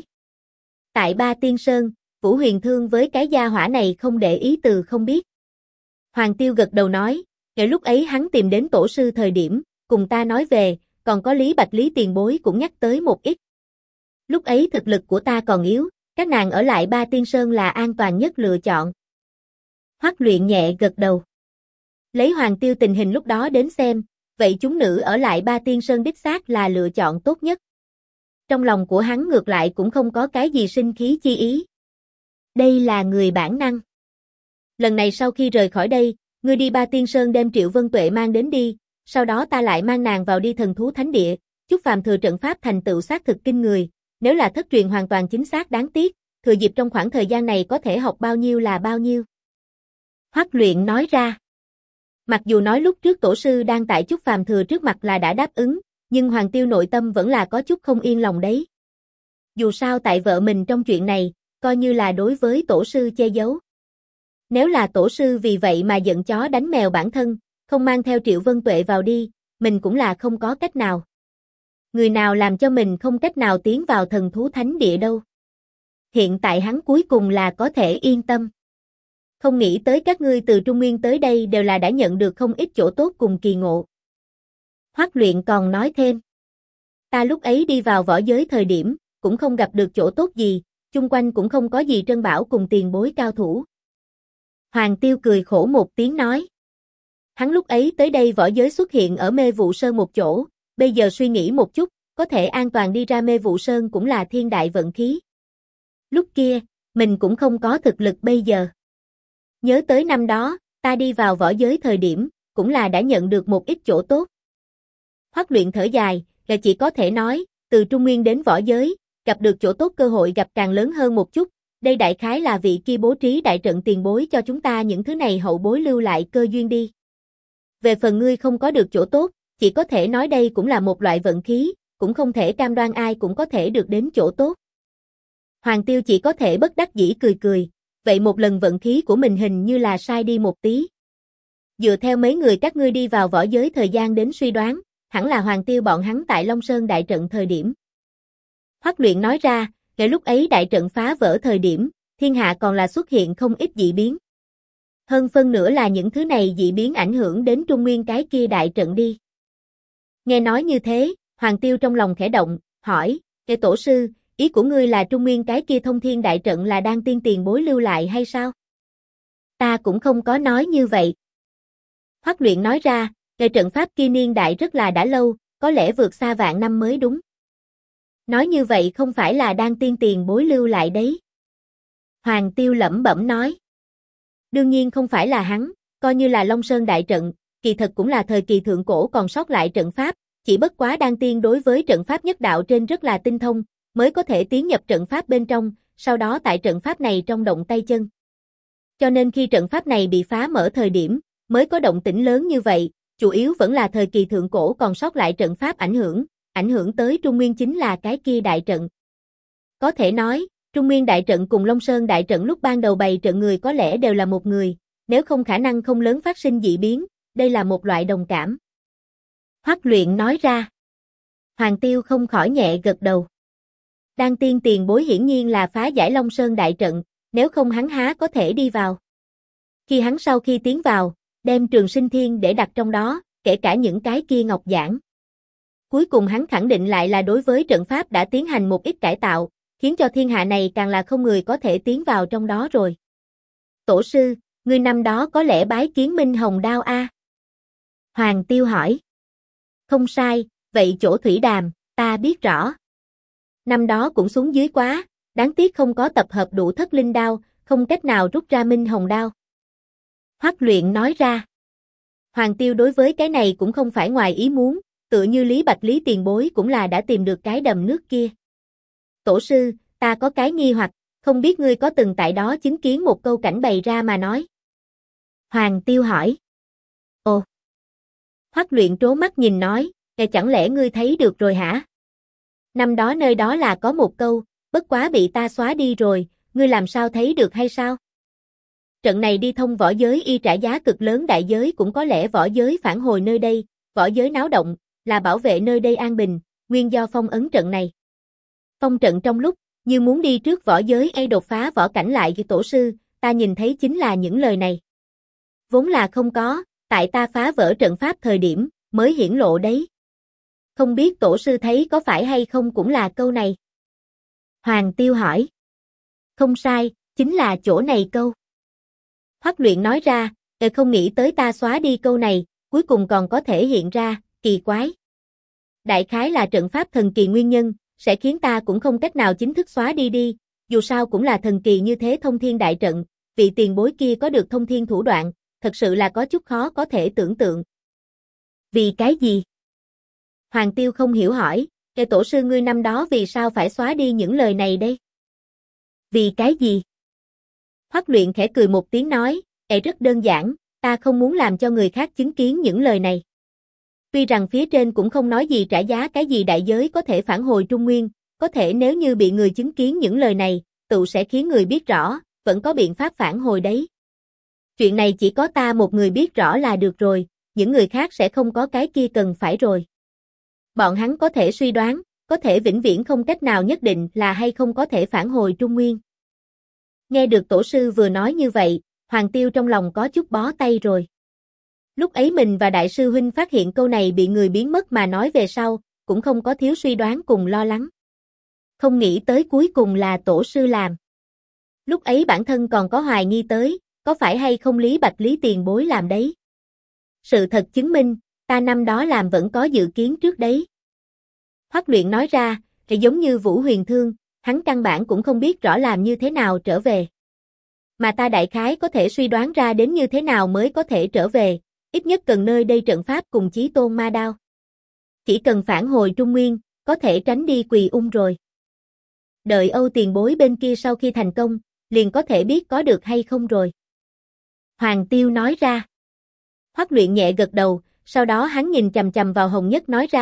Tại Ba Tiên Sơn, Vũ Huyền Thương với cái gia hỏa này không để ý từ không biết. Hoàng Tiêu gật đầu nói, ngay lúc ấy hắn tìm đến tổ sư thời điểm, cùng ta nói về, còn có Lý Bạch Lý tiền bối cũng nhắc tới một ít. Lúc ấy thực lực của ta còn yếu, các nàng ở lại Ba Tiên Sơn là an toàn nhất lựa chọn. Hoắc Luyện nhẹ gật đầu. Lấy Hoàng Tiêu tình hình lúc đó đến xem, vậy chúng nữ ở lại Ba Tiên Sơn đích xác là lựa chọn tốt nhất. Trong lòng của hắn ngược lại cũng không có cái gì sinh khí chi ý. Đây là người bản năng. Lần này sau khi rời khỏi đây, ngươi đi Ba Tiên Sơn đem Triệu Vân Tuệ mang đến đi, sau đó ta lại mang nàng vào đi Thần Thú Thánh Địa, chúc phàm thừa trận pháp thành tựu xác thực kinh người, nếu là thất truyền hoàn toàn chính xác đáng tiếc, thừa dịp trong khoảng thời gian này có thể học bao nhiêu là bao nhiêu. Hoắc Luyện nói ra. Mặc dù nói lúc trước tổ sư đang tại chúc phàm thừa trước mặt là đã đáp ứng, nhưng Hoàng Tiêu nội tâm vẫn là có chút không yên lòng đấy. Dù sao tại vợ mình trong chuyện này, coi như là đối với tổ sư che giấu. Nếu là tổ sư vì vậy mà giận chó đánh mèo bản thân, không mang theo Triệu Vân Tuệ vào đi, mình cũng là không có cách nào. Người nào làm cho mình không cách nào tiến vào Thần Thú Thánh Địa đâu. Hiện tại hắn cuối cùng là có thể yên tâm. Không nghĩ tới các ngươi từ Trung Nguyên tới đây đều là đã nhận được không ít chỗ tốt cùng kỳ ngộ. Hoắc Luyện còn nói thêm. Ta lúc ấy đi vào võ giới thời điểm, cũng không gặp được chỗ tốt gì, chung quanh cũng không có gì trân bảo cùng tiền bối cao thủ. Hoàng Tiêu cười khổ một tiếng nói. Hắn lúc ấy tới đây võ giới xuất hiện ở Mê Vụ Sơn một chỗ, bây giờ suy nghĩ một chút, có thể an toàn đi ra Mê Vụ Sơn cũng là thiên đại vận khí. Lúc kia, mình cũng không có thực lực bây giờ. Nhớ tới năm đó, ta đi vào võ giới thời điểm, cũng là đã nhận được một ít chỗ tốt. Hoắc Luyện thở dài, là chỉ có thể nói, từ Trung Nguyên đến võ giới, gặp được chỗ tốt cơ hội gặp càng lớn hơn một chút, đây đại khái là vị kia bố trí đại trận tiền bối cho chúng ta những thứ này hậu bối lưu lại cơ duyên đi. Về phần ngươi không có được chỗ tốt, chỉ có thể nói đây cũng là một loại vận khí, cũng không thể cam đoan ai cũng có thể được đến chỗ tốt. Hoàng Tiêu chỉ có thể bất đắc dĩ cười cười, vậy một lần vận khí của mình hình như là sai đi một tí. Dựa theo mấy người các ngươi đi vào võ giới thời gian đến suy đoán, hẳn là Hoàng Tiêu bọn hắn tại Long Sơn đại trận thời điểm. Hoắc Luyện nói ra, kể lúc ấy đại trận phá vỡ thời điểm, thiên hạ còn là xuất hiện không ít dị biến. Hơn phân nửa là những thứ này dị biến ảnh hưởng đến Trung Nguyên cái kia đại trận đi. Nghe nói như thế, Hoàng Tiêu trong lòng khẽ động, hỏi, kẻ tổ sư, ý của ngươi là Trung Nguyên cái kia thông thiên đại trận là đang tiên tiền bối lưu lại hay sao? Ta cũng không có nói như vậy. Hoắc Luyện nói ra, cái trận pháp kia niên đại rất là đã lâu, có lẽ vượt xa vạn năm mới đúng. Nói như vậy không phải là đang tiên tiền bối lưu lại đấy. Hoàng Tiêu lẩm bẩm nói. Đương nhiên không phải là hắn, coi như là Long Sơn đại trận, kỳ thật cũng là thời kỳ thượng cổ còn sót lại trận pháp, chỉ bất quá đan tiên đối với trận pháp nhất đạo trên rất là tinh thông, mới có thể tiến nhập trận pháp bên trong, sau đó tại trận pháp này trong động tay chân. Cho nên khi trận pháp này bị phá mở thời điểm, mới có động tĩnh lớn như vậy, chủ yếu vẫn là thời kỳ thượng cổ còn sót lại trận pháp ảnh hưởng tới Trung Nguyên chính là cái kia đại trận. Có thể nói, Trung Nguyên đại trận cùng Long Sơn đại trận lúc ban đầu bày trận người có lẽ đều là một người, nếu không khả năng không lớn phát sinh dị biến, đây là một loại đồng cảm. Hoắc Luyện nói ra. Hoàng Tiêu không khỏi nhẹ gật đầu. Đan tiên tiền bối hiển nhiên là phá giải Long Sơn đại trận, nếu không hắn há có thể đi vào. Khi hắn sau khi tiến vào, đem Trường Sinh Thiên để đặt trong đó, kể cả những cái kia ngọc giản. Cuối cùng hắn khẳng định lại là đối với trận pháp đã tiến hành một ít cải tạo, khiến cho thiên hạ này càng là không người có thể tiến vào trong đó rồi. Tổ sư, ngươi năm đó có lẽ bái kiến Minh Hồng Đao a? Hoàng Tiêu hỏi. Không sai, vậy chỗ thủy đàm, ta biết rõ. Năm đó cũng xuống dưới quá, đáng tiếc không có tập hợp đủ thất linh đao, không cách nào rút ra Minh Hồng Đao. Hoắc Luyện nói ra. Hoàng Tiêu đối với cái này cũng không phải ngoài ý muốn, tựa như Lý Bạch Lý tiền bối cũng là đã tìm được cái đầm nước kia. Tổ sư, ta có cái nghi hoặc, không biết ngươi có từng tại đó chứng kiến một câu cảnh bày ra mà nói. Hoàng Tiêu hỏi. Ồ. Hoắc Luyện trố mắt nhìn nói, chẳng lẽ ngươi thấy được rồi hả? Năm đó nơi đó là có một câu, bất quá bị ta xóa đi rồi, ngươi làm sao thấy được hay sao? Trận này đi thông võ giới y trả giá cực lớn đại giới cũng có lẽ võ giới phản hồi nơi đây, võ giới náo động, là bảo vệ nơi đây an bình, nguyên do phong ấn trận này. Phong trận trong lúc, như muốn đi trước võ giới hay đột phá võ cảnh lại của tổ sư, ta nhìn thấy chính là những lời này. Vốn là không có, tại ta phá vỡ trận pháp thời điểm, mới hiển lộ đấy. Không biết tổ sư thấy có phải hay không cũng là câu này. Hoàng Tiêu hỏi. Không sai, chính là chỗ này câu. Hoắc Luyện nói ra, không nghĩ tới ta xóa đi câu này, cuối cùng còn có thể hiện ra, kỳ quái. Đại khái là trận pháp thần kỳ nguyên nhân, sẽ khiến ta cũng không cách nào chính thức xóa đi, dù sao cũng là thần kỳ như thế thông thiên đại trận, vị tiền bối kia có được thông thiên thủ đoạn, thật sự là có chút khó có thể tưởng tượng. Vì cái gì? Hoàng Tiêu không hiểu hỏi, tổ sư ngươi năm đó vì sao phải xóa đi những lời này đây? Vì cái gì? Hoắc Luyện khẽ cười một tiếng nói, rất đơn giản, ta không muốn làm cho người khác chứng kiến những lời này. Tuy rằng phía trên cũng không nói gì trả giá cái gì đại giới có thể phản hồi Trung Nguyên, có thể nếu như bị người chứng kiến những lời này, tự sẽ khiến người biết rõ, vẫn có biện pháp phản hồi đấy. Chuyện này chỉ có ta một người biết rõ là được rồi, những người khác sẽ không có cái kia cần phải rồi. Bọn hắn có thể suy đoán, có thể vĩnh viễn không cách nào nhất định là hay không có thể phản hồi Trung Nguyên. Nghe được tổ sư vừa nói như vậy, Hoàng Tiêu trong lòng có chút bó tay rồi. Lúc ấy mình và đại sư huynh phát hiện câu này bị người biến mất mà nói về sau, cũng không có thiếu suy đoán cùng lo lắng. Không nghĩ tới cuối cùng là tổ sư làm. Lúc ấy bản thân còn có hoài nghi tới, có phải hay không Lý Bạch Lý tiền bối làm đấy. Sự thật chứng minh, ta năm đó làm vẫn có dự kiến trước đấy. Hoắc Luyện nói ra, thì giống như Vũ Huyền Thương, hắn căn bản cũng không biết rõ làm như thế nào trở về. Mà ta đại khái có thể suy đoán ra đến như thế nào mới có thể trở về, ít nhất cần nơi đây trận pháp cùng chí tôn ma đao. Chỉ cần phản hồi Trung Nguyên, có thể tránh đi Quỳ Ung rồi. Đợi Âu tiền bối bên kia sau khi thành công, liền có thể biết có được hay không rồi. Hoàng Tiêu nói ra. Hoắc Luyện nhẹ gật đầu, sau đó hắn nhìn chằm chằm vào Hồng Nhất nói ra,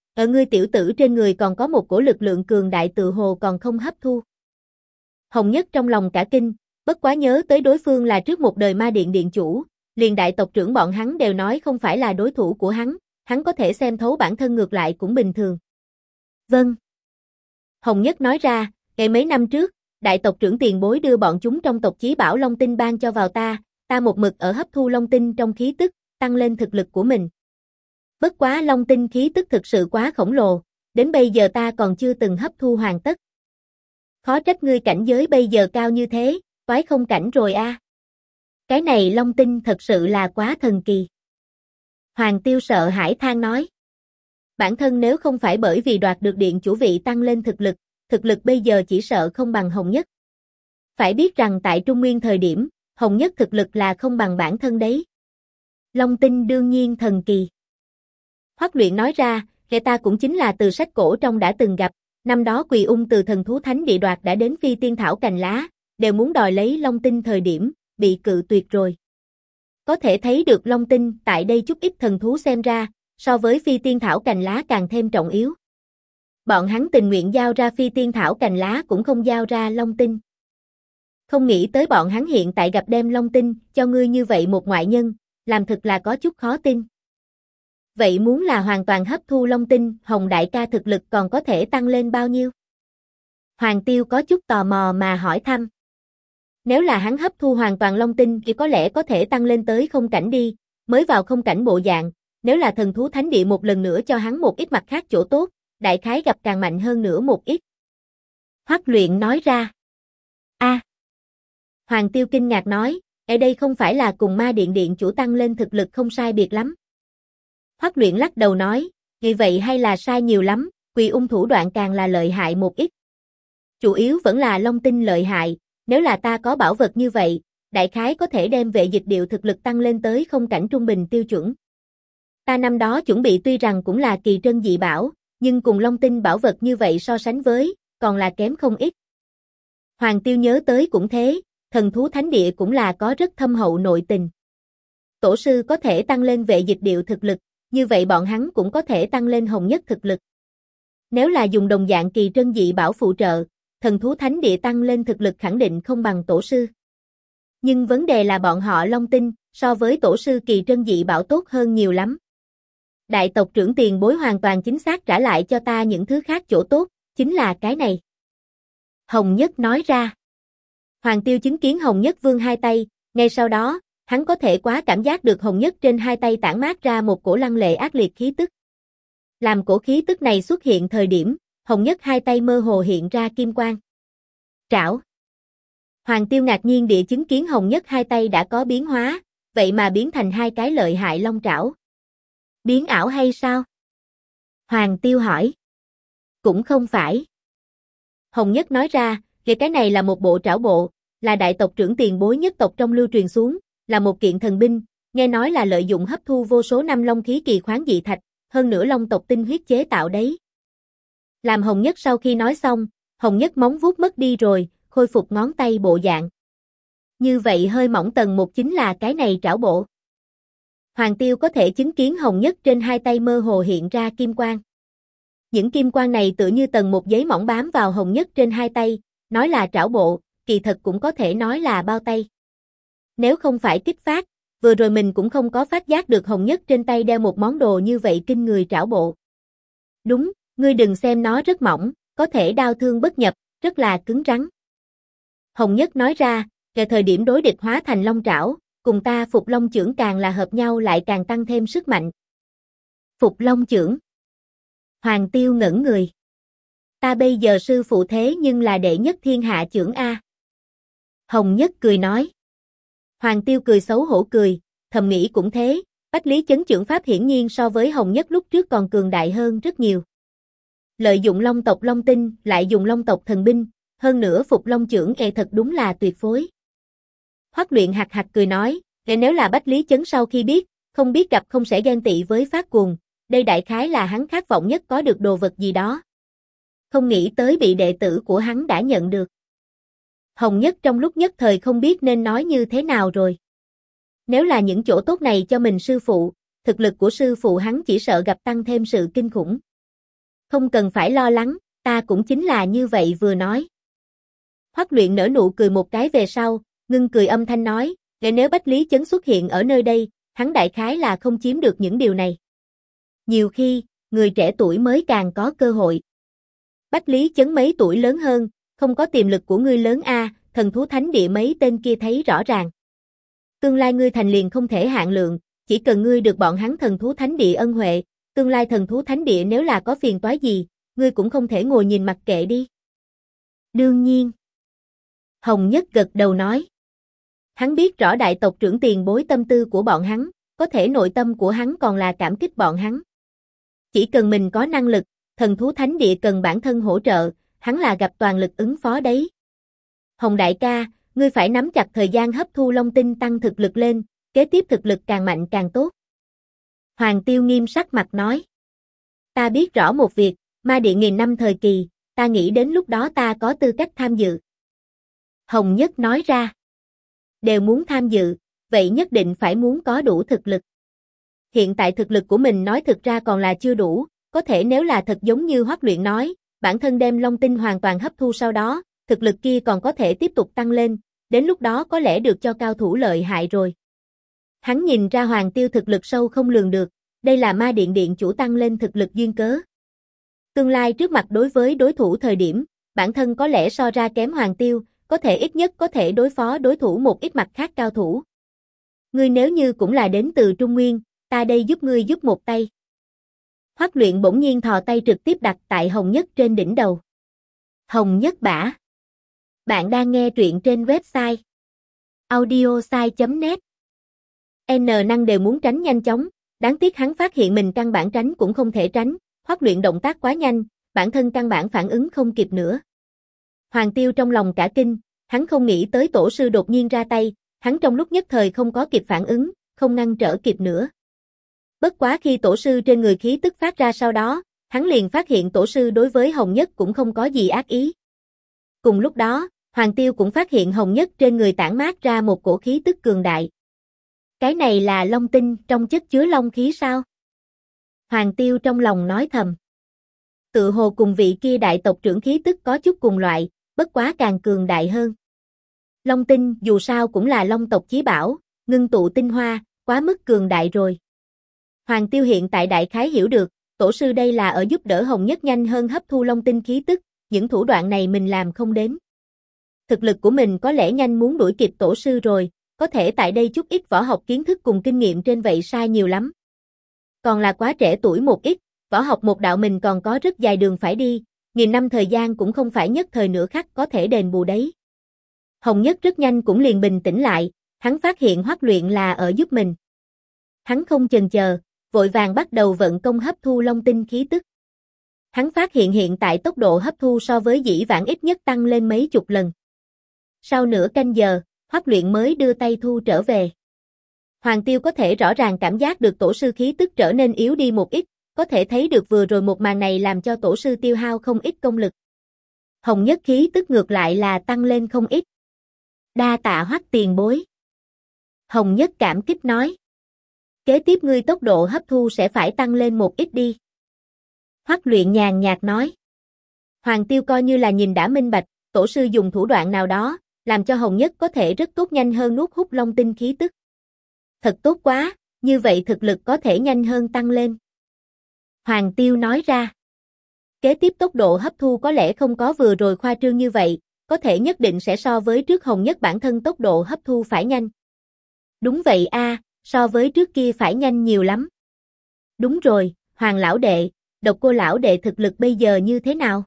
Ở ngươi tiểu tử trên người còn có một cổ lực lượng cường đại tự hồ còn không hấp thu. Hồng Nhất trong lòng cả kinh, bất quá nhớ tới đối phương là trước một đời ma điện điện chủ, liền đại tộc trưởng bọn hắn đều nói không phải là đối thủ của hắn có thể xem thấu bản thân ngược lại cũng bình thường. Vâng. Hồng Nhất nói ra, ngày mấy năm trước, đại tộc trưởng tiền bối đưa bọn chúng trong tộc chí bảo Long Tinh ban cho vào ta một mực ở hấp thu Long Tinh trong khí tức, tăng lên thực lực của mình. Bất quá Long Tinh khí tức thực sự quá khổng lồ, đến bây giờ ta còn chưa từng hấp thu hoàn tất. Khó trách ngươi cảnh giới bây giờ cao như thế, toái không cảnh rồi a. Cái này Long Tinh thật sự là quá thần kỳ. Hoàng Tiêu sợ hãi than nói. Bản thân nếu không phải bởi vì đoạt được điện chủ vị tăng lên thực lực bây giờ chỉ sợ không bằng Hồng Nhất. Phải biết rằng tại Trung Nguyên thời điểm, Hồng Nhất thực lực là không bằng bản thân đấy. Long Tinh đương nhiên thần kỳ. Hoắc Luyện nói ra, kẻ ta cũng chính là từ sách cổ trong đã từng gặp, năm đó Quỳ Ung từ thần thú thánh địa đoạt đã đến phi tiên thảo cành lá, đều muốn đòi lấy Long Tinh thời điểm, bị cự tuyệt rồi. Có thể thấy được Long Tinh tại đây chút ít thần thú xem ra, so với phi tiên thảo cành lá càng thêm trọng yếu. Bọn hắn tình nguyện giao ra phi tiên thảo cành lá cũng không giao ra Long Tinh. Không nghĩ tới bọn hắn hiện tại gặp đem Long Tinh cho ngươi như vậy một ngoại nhân, làm thực là có chút khó tin. Vậy muốn là hoàn toàn hấp thu Long Tinh, Hồng đại ca thực lực còn có thể tăng lên bao nhiêu? Hoàng Tiêu có chút tò mò mà hỏi thăm. Nếu là hắn hấp thu hoàn toàn Long Tinh thì có lẽ có thể tăng lên tới không cảnh đi, mới vào không cảnh bộ dạng, nếu là thần thú thánh địa một lần nữa cho hắn một ít mặt khác chỗ tốt, đại khái gặp càng mạnh hơn nữa một ít. Hoắc Luyện nói ra. Hoàng Tiêu kinh ngạc nói, ở đây không phải là cùng ma điện điện chủ tăng lên thực lực không sai biệt lắm. Hoắc Luyện lắc đầu nói, như vậy hay là sai nhiều lắm, Quỳ Ung thủ đoạn càng là lợi hại một ít. Chủ yếu vẫn là Long Tinh lợi hại, nếu là ta có bảo vật như vậy, đại khái có thể đem vệ dịch điệu thực lực tăng lên tới không cảnh trung bình tiêu chuẩn. Ta năm đó chuẩn bị tuy rằng cũng là kỳ trân dị bảo, nhưng cùng Long Tinh bảo vật như vậy so sánh với, còn là kém không ít. Hoàng Tiêu nhớ tới cũng thế, thần thú thánh địa cũng là có rất thâm hậu nội tình. Tổ sư có thể tăng lên vệ dịch điệu thực lực, như vậy bọn hắn cũng có thể tăng lên Hồng Nhất thực lực. Nếu là dùng đồng dạng kỳ trân dị bảo phụ trợ, thần thú thánh địa tăng lên thực lực khẳng định không bằng tổ sư. Nhưng vấn đề là bọn họ Long Tinh, so với tổ sư kỳ trân dị bảo tốt hơn nhiều lắm. Đại tộc trưởng tiền bối hoàn toàn chính xác trả lại cho ta những thứ khác chỗ tốt, chính là cái này. Hồng Nhất nói ra. Hoàng Tiêu chứng kiến Hồng Nhất vươn hai tay, ngay sau đó, hắn có thể quá cảm giác được Hồng Nhất trên hai tay tản mát ra một cổ lăng lệ ác liệt khí tức. Làm cổ khí tức này xuất hiện thời điểm, Hồng Nhất hai tay mơ hồ hiện ra kim quang. Trảo. Hoàng Tiêu ngạc nhiên địa chứng kiến Hồng Nhất hai tay đã có biến hóa, vậy mà biến thành hai cái lợi hại long trảo. Biến ảo hay sao? Hoàng Tiêu hỏi. Cũng không phải. Hồng Nhất nói ra, cái này là một bộ trảo bộ, là đại tộc trưởng tiền bối nhất tộc trong lưu truyền xuống, là một kiện thần binh, nghe nói là lợi dụng hấp thu vô số năm long khí kỳ khoáng dị thạch, hơn nữa long tộc tinh huyết chế tạo đấy. Làm Hồng Nhất sau khi nói xong, Hồng Nhất móng vuốt mất đi rồi, khôi phục ngón tay bộ dạng. Như vậy hơi mỏng tầng một chính là cái này trảo bộ. Hoàng Tiêu có thể chứng kiến Hồng Nhất trên hai tay mơ hồ hiện ra kim quang. Những kim quang này tựa như tầng một giấy mỏng bám vào Hồng Nhất trên hai tay, nói là trảo bộ, kỳ thật cũng có thể nói là bao tay. Nếu không phải kích phát, vừa rồi mình cũng không có phát giác được Hồng Nhất trên tay đeo một món đồ như vậy kinh người trảo bộ. Đúng, ngươi đừng xem nó rất mỏng, có thể đao thương bất nhập, rất là cứng rắn. Hồng Nhất nói ra, kể thời điểm đối địch hóa thành long trảo, cùng ta Phục Long Chưởng càng là hợp nhau lại càng tăng thêm sức mạnh. Phục Long Chưởng. Hoàng Tiêu ngẩn người. Ta bây giờ sư phụ thế nhưng là đệ nhất thiên hạ chưởng A. Hồng Nhất cười nói. Hoàng Tiêu cười xấu hổ cười, thầm nghĩ cũng thế, Bách Lý Chấn chưởng pháp hiển nhiên so với Hồng Nhất lúc trước còn cường đại hơn rất nhiều. Lợi dụng long tộc long tinh, lại dùng long tộc thần binh, hơn nữa Phục Long Chưởng thật đúng là tuyệt phối. Hoắc Luyện hạc hạc cười nói, nếu là Bách Lý Chấn sau khi biết, không biết gặp không sẽ ghen tị với Phát Cuồng, đây đại khái là hắn khát vọng nhất có được đồ vật gì đó. Không nghĩ tới bị đệ tử của hắn đã nhận được. Hồng Nhất trong lúc nhất thời không biết nên nói như thế nào rồi. Nếu là những chỗ tốt này cho mình sư phụ, thực lực của sư phụ hắn chỉ sợ gặp tăng thêm sự kinh khủng. Không cần phải lo lắng, ta cũng chính là như vậy vừa nói. Hoắc Luyện nở nụ cười một cái về sau, ngưng cười âm thanh nói, nếu Bách Lý Chấn xuất hiện ở nơi đây, hắn đại khái là không chiếm được những điều này. Nhiều khi, người trẻ tuổi mới càng có cơ hội. Bách Lý Chấn mấy tuổi lớn hơn, không có tiềm lực của ngươi lớn a, thần thú thánh địa mấy tên kia thấy rõ ràng. Tương lai ngươi thành liền không thể hạn lượng, chỉ cần ngươi được bọn hắn thần thú thánh địa ân huệ, tương lai thần thú thánh địa nếu là có phiền toái gì, ngươi cũng không thể ngồi nhìn mặc kệ đi. Đương nhiên. Hồng Nhất gật đầu nói. Hắn biết rõ đại tộc trưởng tiền bối tâm tư của bọn hắn, có thể nội tâm của hắn còn là cảm kích bọn hắn. Chỉ cần mình có năng lực, thần thú thánh địa cần bản thân hỗ trợ, hắn là gặp toàn lực ứng phó đấy. Hồng đại ca, ngươi phải nắm chặt thời gian hấp thu long tinh tăng thực lực lên, kế tiếp thực lực càng mạnh càng tốt. Hoàng Tiêu nghiêm sắc mặt nói. Ta biết rõ một việc, ma điện nghìn năm thời kỳ, ta nghĩ đến lúc đó ta có tư cách tham dự. Hồng Nhất nói ra. Đều muốn tham dự, vậy nhất định phải muốn có đủ thực lực. Hiện tại thực lực của mình nói thực ra còn là chưa đủ, có thể nếu là thật giống như Hoắc Luyện nói, bản thân đem long tinh hoàn toàn hấp thu sau đó, thực lực kia còn có thể tiếp tục tăng lên, đến lúc đó có lẽ được cho cao thủ lợi hại rồi. Hắn nhìn ra Hoàng Tiêu thực lực sâu không lường được, đây là ma điện điện chủ tăng lên thực lực duyên cớ. Tương lai trước mặt đối với đối thủ thời điểm, bản thân có lẽ so ra kém Hoàng Tiêu, có thể ít nhất có thể đối phó đối thủ một ít mặt khác cao thủ. Ngươi nếu như cũng là đến từ Trung Nguyên, ta đây giúp ngươi giúp một tay. Hoắc Luyện bỗng nhiên thò tay trực tiếp đặt tại Hồng Nhất trên đỉnh đầu. Hồng Nhất bả. Bạn đang nghe truyện trên website audiosai.net. N năng đều muốn tránh nhanh chóng, đáng tiếc hắn phát hiện mình căn bản tránh cũng không thể tránh, Hoắc Luyện động tác quá nhanh, bản thân căn bản phản ứng không kịp nữa. Hoàng Tiêu trong lòng cả kinh, hắn không nghĩ tới tổ sư đột nhiên ra tay, hắn trong lúc nhất thời không có kịp phản ứng, không ngăn trở kịp nữa. Bất quá khi tổ sư trên người khí tức phát ra sau đó, hắn liền phát hiện tổ sư đối với Hồng Nhất cũng không có gì ác ý. Cùng lúc đó, Hoàng Tiêu cũng phát hiện Hồng Nhất trên người tản mát ra một cổ khí tức cường đại. Cái này là long tinh trong chất chứa long khí sao? Hoàng Tiêu trong lòng nói thầm. Tự hồ cùng vị kia đại tộc trưởng khí tức có chút cùng loại, bất quá càng cường đại hơn. Long tinh dù sao cũng là long tộc chí bảo, ngưng tụ tinh hoa, quá mức cường đại rồi. Hoàng Tiêu hiện tại đại khái hiểu được, tổ sư đây là ở giúp đỡ Hồng Nhất nhanh hơn hấp thu long tinh khí tức, những thủ đoạn này mình làm không đến. Thực lực của mình có lẽ nhanh muốn đuổi kịp tổ sư rồi, có thể tại đây chút ít võ học kiến thức cùng kinh nghiệm trên vậy sai nhiều lắm. Còn là quá trẻ tuổi một ít, võ học một đạo mình còn có rất dài đường phải đi, nghìn năm thời gian cũng không phải nhất thời nửa khắc có thể đền bù đấy. Hồng Nhất rất nhanh cũng liền bình tĩnh lại, hắn phát hiện Hoắc Luyện là ở giúp mình. Hắn không chần chờ, vội vàng bắt đầu vận công hấp thu long tinh khí tức. Hắn phát hiện hiện tại tốc độ hấp thu so với dĩ vãng ít nhất tăng lên mấy chục lần. Sau nửa canh giờ, Hoắc Luyện mới đưa tay thu trở về. Hoàng Tiêu có thể rõ ràng cảm giác được tổ sư khí tức trở nên yếu đi một ít, có thể thấy được vừa rồi một màn này làm cho tổ sư tiêu hao không ít công lực. Hồng Nhất khí tức ngược lại là tăng lên không ít. Đa tạ Hoắc tiền bối. Hồng Nhất cảm kích nói. Kế tiếp ngươi tốc độ hấp thu sẽ phải tăng lên một ít đi. Hoắc Luyện nhàn nhạt nói. Hoàng Tiêu coi như là nhìn đã minh bạch, tổ sư dùng thủ đoạn nào đó, làm cho Hồng Nhất có thể rất tốt nhanh hơn nuốt hút long tinh khí tức. Thật tốt quá, như vậy thực lực có thể nhanh hơn tăng lên. Hoàng Tiêu nói ra. Kế tiếp tốc độ hấp thu có lẽ không có vừa rồi khoa trương như vậy, có thể nhất định sẽ so với trước Hồng Nhất bản thân tốc độ hấp thu phải nhanh. Đúng vậy a, so với trước kia phải nhanh nhiều lắm. Đúng rồi, Hoàng lão đệ, Độc Cô lão đệ thực lực bây giờ như thế nào?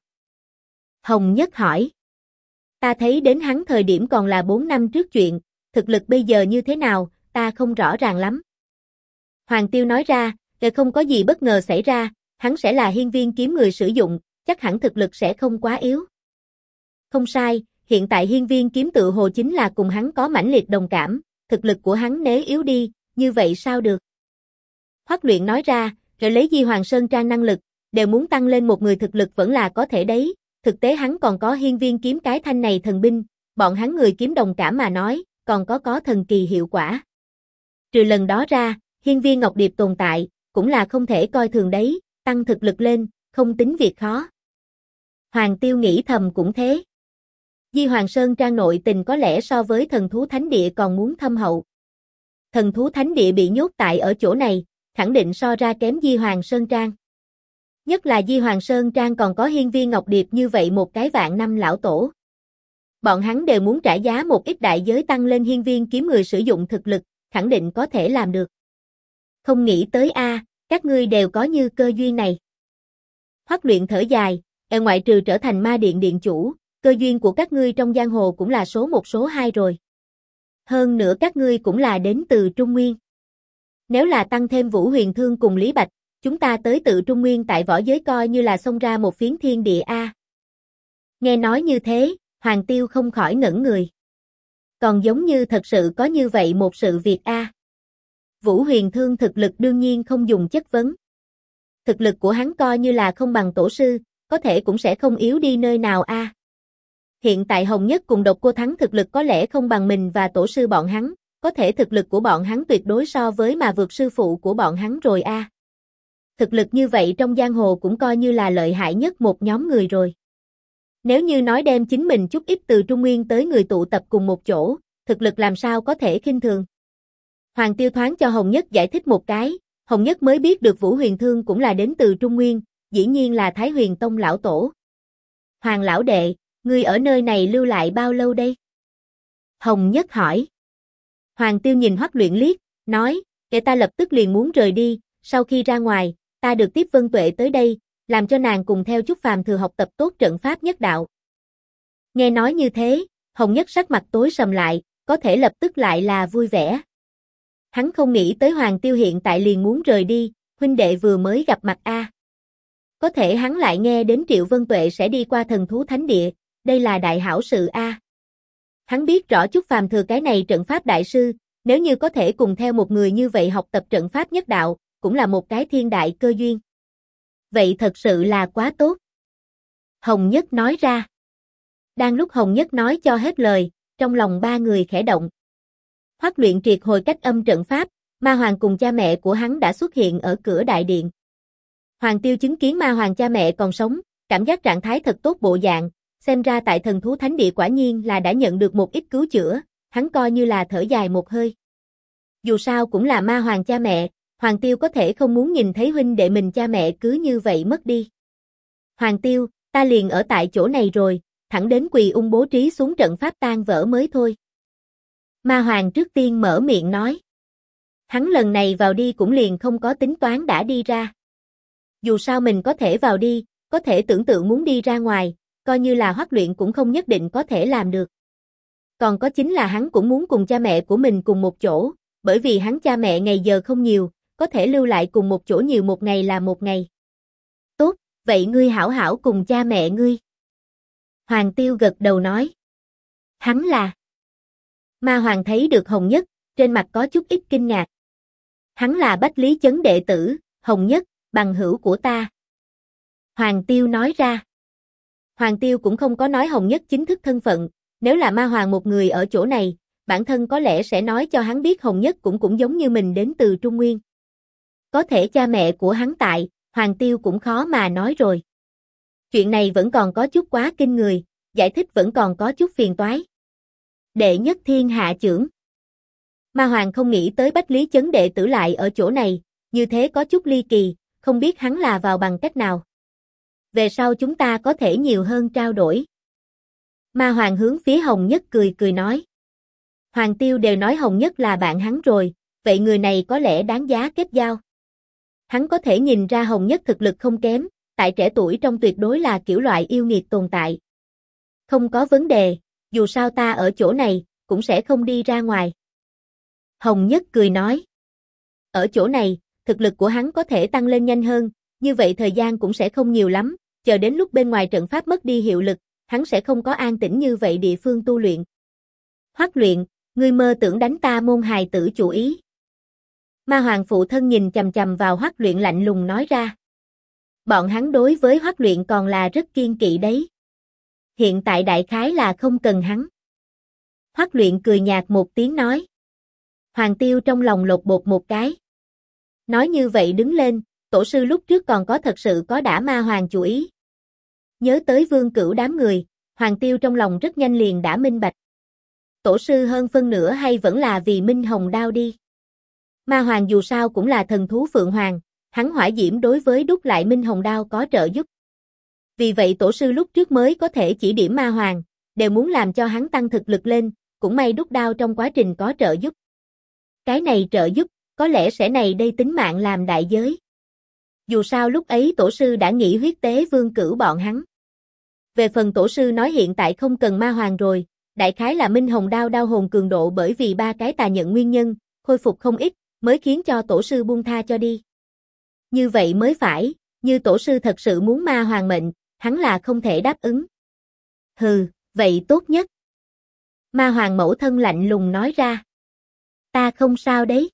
Hồng Nhất hỏi. Ta thấy đến hắn thời điểm còn là 4 năm trước chuyện, thực lực bây giờ như thế nào, ta không rõ ràng lắm. Hoàng Tiêu nói ra, để không có gì bất ngờ xảy ra, hắn sẽ là hiên viên kiếm người sử dụng, chắc hẳn thực lực sẽ không quá yếu. Không sai, hiện tại hiên viên kiếm tự hồ chính là cùng hắn có mãnh liệt đồng cảm, thực lực của hắn nếu yếu đi, như vậy sao được? Hoắc Luyện nói ra, rồi lấy Di Hoàng Sơn Trang năng lực, đều muốn tăng lên một người thực lực vẫn là có thể đấy, thực tế hắn còn có hiên viên kiếm cái thanh này thần binh, bọn hắn người kiếm đồng cảm mà nói, còn có thần kỳ hiệu quả. Trừ lần đó ra, hiên viên Ngọc Điệp tồn tại, cũng là không thể coi thường đấy, tăng thực lực lên, không tính việc khó. Hoàng Tiêu nghĩ thầm cũng thế. Di Hoàng Sơn Trang nội tình có lẽ so với thần thú thánh địa còn muốn thâm hậu. Thần thú thánh địa bị nhốt tại ở chỗ này, khẳng định so ra kém Di Hoàng Sơn Trang. Nhất là Di Hoàng Sơn Trang còn có hiên viên ngọc điệp như vậy một cái vạn năm lão tổ. Bọn hắn đều muốn trả giá một ít đại giới tăng lên hiên viên kiếm người sử dụng thực lực, khẳng định có thể làm được. Không nghĩ tới các ngươi đều có như cơ duyên này. Hoắc Luyện thở dài, ngoại trừ trở thành ma điện điện chủ, cơ duyên của các ngươi trong giang hồ cũng là số 1 số 2 rồi. Hơn nữa các ngươi cũng là đến từ Trung Nguyên. Nếu là tăng thêm Vũ Huyền Thương cùng Lý Bạch, chúng ta tới tự Trung Nguyên tại võ giới coi như là xông ra một phiến thiên địa a. Nghe nói như thế, Hoàng Tiêu không khỏi ngẩn người. Còn giống như thật sự có như vậy một sự việc a. Vũ Huyền Thương thực lực đương nhiên không dùng chất vấn. Thực lực của hắn coi như là không bằng tổ sư, có thể cũng sẽ không yếu đi nơi nào a. Hiện tại Hồng Nhất cùng Độc Cô Thắng thực lực có lẽ không bằng mình và tổ sư bọn hắn, có thể thực lực của bọn hắn tuyệt đối so với mà vượt sư phụ của bọn hắn rồi a. Thực lực như vậy trong giang hồ cũng coi như là lợi hại nhất một nhóm người rồi. Nếu như nói đem chính mình chút ít từ Trung Nguyên tới người tụ tập cùng một chỗ, thực lực làm sao có thể khinh thường. Hoàng Tiêu thoáng cho Hồng Nhất giải thích một cái, Hồng Nhất mới biết được Vũ Huyền Thương cũng là đến từ Trung Nguyên, dĩ nhiên là Thái Huyền Tông lão tổ. Hoàng lão đệ, ngươi ở nơi này lưu lại bao lâu đây? Hồng Nhất hỏi. Hoàng Tiêu nhìn Hoắc Luyện liếc, nói, ta lập tức liền muốn rời đi, sau khi ra ngoài, ta được tiếp Vân Tuệ tới đây, làm cho nàng cùng theo Chúc Phàm Thừa học tập tốt trận pháp nhất đạo. Nghe nói như thế, Hồng Nhất sắc mặt tối sầm lại, có thể lập tức lại là vui vẻ. Hắn không nghĩ tới Hoàng Tiêu hiện tại liền muốn rời đi, huynh đệ vừa mới gặp mặt a. Có thể hắn lại nghe đến Triệu Vân Tuệ sẽ đi qua thần thú thánh địa, đây là đại hảo sự a. Hắn biết rõ Chúc Phàm Thừa cái này trận pháp đại sư, nếu như có thể cùng theo một người như vậy học tập trận pháp nhất đạo, cũng là một cái thiên đại cơ duyên. Vậy thật sự là quá tốt. Hồng Nhất nói ra. Đang lúc Hồng Nhất nói cho hết lời, trong lòng ba người khẽ động. Hoắc Luyện triệt hồi cách âm trận pháp, Ma Hoàng cùng cha mẹ của hắn đã xuất hiện ở cửa đại điện. Hoàng Tiêu chứng kiến Ma Hoàng cha mẹ còn sống, cảm giác trạng thái thật tốt bộ dạng, xem ra tại thần thú thánh địa quả nhiên là đã nhận được một ít cứu chữa, hắn coi như là thở dài một hơi. Dù sao cũng là Ma Hoàng cha mẹ, Hoàng Tiêu có thể không muốn nhìn thấy huynh đệ mình cha mẹ cứ như vậy mất đi. Hoàng Tiêu, ta liền ở tại chỗ này rồi, thẳng đến Quỳ Ung bố trí xuống trận pháp tan vỡ mới thôi. Ma Hoàng trước tiên mở miệng nói. Hắn lần này vào đi cũng liền không có tính toán đã đi ra. Dù sao mình có thể vào đi, có thể tưởng tượng muốn đi ra ngoài, coi như là Hoắc Luyện cũng không nhất định có thể làm được. Còn có chính là hắn cũng muốn cùng cha mẹ của mình cùng một chỗ, bởi vì hắn cha mẹ ngày giờ không nhiều, có thể lưu lại cùng một chỗ nhiều một ngày là một ngày. Tốt, vậy ngươi hảo hảo cùng cha mẹ ngươi. Hoàng Tiêu gật đầu nói. Hắn là. Ma Hoàng thấy được Hồng Nhất, trên mặt có chút ít kinh ngạc. Hắn là Bách Lý Chấn đệ tử, Hồng Nhất, bằng hữu của ta. Hoàng Tiêu nói ra. Hoàng Tiêu cũng không có nói Hồng Nhất chính thức thân phận, nếu là Ma Hoàng một người ở chỗ này, bản thân có lẽ sẽ nói cho hắn biết Hồng Nhất cũng giống như mình đến từ Trung Nguyên. Có thể cha mẹ của hắn tại, Hoàng Tiêu cũng khó mà nói rồi. Chuyện này vẫn còn có chút quá kinh người, giải thích vẫn còn có chút phiền toái. Đệ nhất thiên hạ trưởng. Ma Hoàng không nghĩ tới Bách Lý Chấn đệ tử lại ở chỗ này, như thế có chút ly kỳ, không biết hắn là vào bằng cách nào. Về sau chúng ta có thể nhiều hơn trao đổi. Ma Hoàng hướng phía Hồng Nhất cười cười nói. Hoàng Tiêu đều nói Hồng Nhất là bạn hắn rồi, vậy người này có lẽ đáng giá kết giao. Hắn có thể nhìn ra Hồng Nhất thực lực không kém, tại trẻ tuổi trong tuyệt đối là kiểu loại yêu nghiệt tồn tại. Không có vấn đề, dù sao ta ở chỗ này, cũng sẽ không đi ra ngoài. Hồng Nhất cười nói. Ở chỗ này, thực lực của hắn có thể tăng lên nhanh hơn, như vậy thời gian cũng sẽ không nhiều lắm, chờ đến lúc bên ngoài trận pháp mất đi hiệu lực, hắn sẽ không có an tĩnh như vậy địa phương tu luyện. Hoắc Luyện, ngươi mơ tưởng đánh ta môn hài tử chủ ý. Ma Hoàng phụ thân nhìn chằm chằm vào Hoắc Luyện lạnh lùng nói ra. Bọn hắn đối với Hoắc Luyện còn là rất kiên kỵ đấy. Hiện tại đại khái là không cần hắn. Hoắc Luyện cười nhạt một tiếng nói. Hoàng Tiêu trong lòng lột bột một cái. Nói như vậy đứng lên, tổ sư lúc trước còn có thật sự có đã Ma Hoàng chú ý. Nhớ tới Vương Cửu đám người, Hoàng Tiêu trong lòng rất nhanh liền đã minh bạch. Tổ sư hơn phân nửa hay vẫn là vì Minh Hồng Đao đi. Ma Hoàng dù sao cũng là thần thú Phượng Hoàng, hắn hỏa diễm đối với đúc lại Minh Hồng Đao có trợ giúp. Vì vậy tổ sư lúc trước mới có thể chỉ điểm Ma Hoàng, đều muốn làm cho hắn tăng thực lực lên, cũng may đúc đao trong quá trình có trợ giúp. Cái này trợ giúp, có lẽ sẽ này đây tính mạng làm đại giới. Dù sao lúc ấy tổ sư đã nghĩ huyết tế Vương Cửu bọn hắn. Về phần tổ sư nói hiện tại không cần Ma Hoàng rồi, đại khái là Minh Hồng Đao đao hồn cường độ bởi vì 3 cái tà nhận nguyên nhân, khôi phục không ít, mới khiến cho tổ sư buông tha cho đi. Như vậy mới phải, như tổ sư thật sự muốn Ma Hoàng mệnh, hắn là không thể đáp ứng. Hừ, vậy tốt nhất. Ma Hoàng mẫu thân lạnh lùng nói ra. Ta không sao đấy.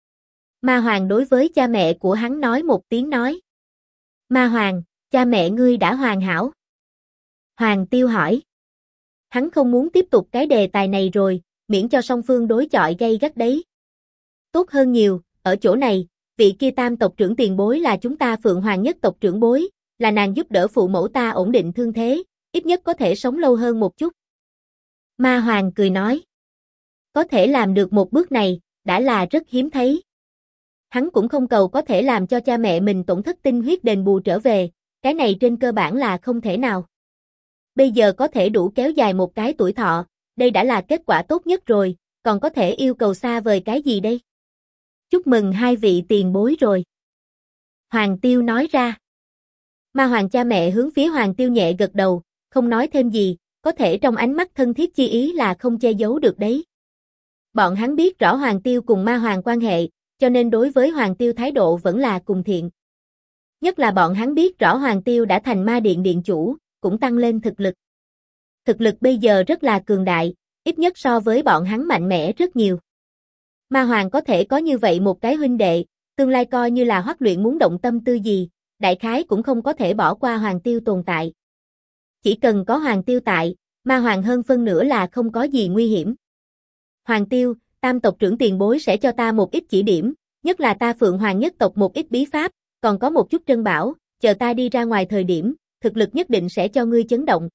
Ma Hoàng đối với cha mẹ của hắn nói một tiếng nói. Ma Hoàng, cha mẹ ngươi đã hoàn hảo. Hoàng Tiêu hỏi. Hắn không muốn tiếp tục cái đề tài này rồi, miễn cho song phương đối chọi gay gắt đấy. Tốt hơn nhiều, ở chỗ này, vị kia tam tộc trưởng tiền bối là chúng ta Phượng Hoàng nhất tộc trưởng bối, là nàng giúp đỡ phụ mẫu ta ổn định thương thế, ít nhất có thể sống lâu hơn một chút. Ma Hoàng cười nói. Có thể làm được một bước này, đã là rất hiếm thấy. Hắn cũng không cầu có thể làm cho cha mẹ mình tổn thất tinh huyết đền bù trở về, cái này trên cơ bản là không thể nào. Bây giờ có thể đủ kéo dài một cái tuổi thọ, đây đã là kết quả tốt nhất rồi, còn có thể yêu cầu xa vời cái gì đây? Chúc mừng hai vị tiền bối rồi. Hoàng Tiêu nói ra. Ma Hoàng cha mẹ hướng phía Hoàng Tiêu nhẹ gật đầu, không nói thêm gì, có thể trong ánh mắt thân thiết chi ý là không che giấu được đấy. Bọn hắn biết rõ Hoàng Tiêu cùng Ma Hoàng quan hệ, cho nên đối với Hoàng Tiêu thái độ vẫn là cùng thiện. Nhất là bọn hắn biết rõ Hoàng Tiêu đã thành Ma Điện điện chủ, cũng tăng lên thực lực. Thực lực bây giờ rất là cường đại, ít nhất so với bọn hắn mạnh mẽ rất nhiều. Ma Hoàng có thể có như vậy một cái huynh đệ, tương lai coi như là Hoắc Luyện muốn động tâm tư gì, đại khái cũng không có thể bỏ qua Hoàng Tiêu tồn tại. Chỉ cần có Hoàng Tiêu tại, Ma Hoàng hơn phân nửa là không có gì nguy hiểm. Hoàng Tiêu, tam tộc trưởng tiền bối sẽ cho ta một ít chỉ điểm, nhất là ta Phượng Hoàng nhất tộc một ít bí pháp, còn có một chút trân bảo, chờ ta đi ra ngoài thời điểm, thực lực nhất định sẽ cho ngươi chấn động.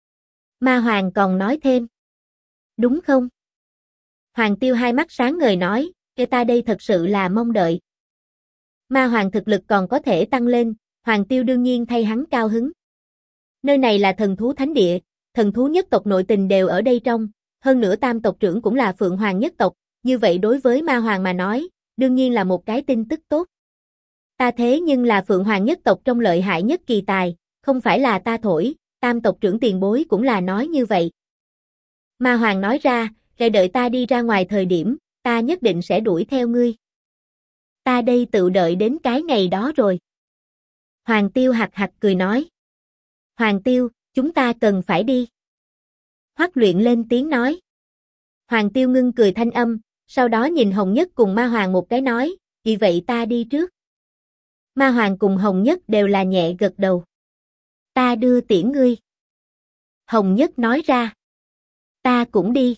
Ma Hoàng còn nói thêm. Đúng không? Hoàng Tiêu hai mắt sáng ngời nói, kể ta đây thật sự là mong đợi. Ma Hoàng thực lực còn có thể tăng lên, Hoàng Tiêu đương nhiên thay hắn cao hứng. Nơi này là thần thú thánh địa, thần thú nhất tộc nội tình đều ở đây trong, hơn nữa tam tộc trưởng cũng là Phượng Hoàng nhất tộc, như vậy đối với Ma Hoàng mà nói, đương nhiên là một cái tin tức tốt. Ta thế nhưng là Phượng Hoàng nhất tộc trong lợi hại nhất kỳ tài, không phải là ta thổi, tam tộc trưởng tiền bối cũng là nói như vậy. Ma Hoàng nói ra, để đợi ta đi ra ngoài thời điểm, ta nhất định sẽ đuổi theo ngươi. Ta đây tự đợi đến cái ngày đó rồi. Hoàng Tiêu hạc hạc cười nói. Hoàng Tiêu, chúng ta cần phải đi. Hoắc Luyện lên tiếng nói. Hoàng Tiêu ngưng cười thanh âm, sau đó nhìn Hồng Nhất cùng Ma Hoàng một cái nói, vì vậy ta đi trước. Ma Hoàng cùng Hồng Nhất đều là nhẹ gật đầu. Ta đưa tiễn ngươi. Hồng Nhất nói ra. Ta cũng đi.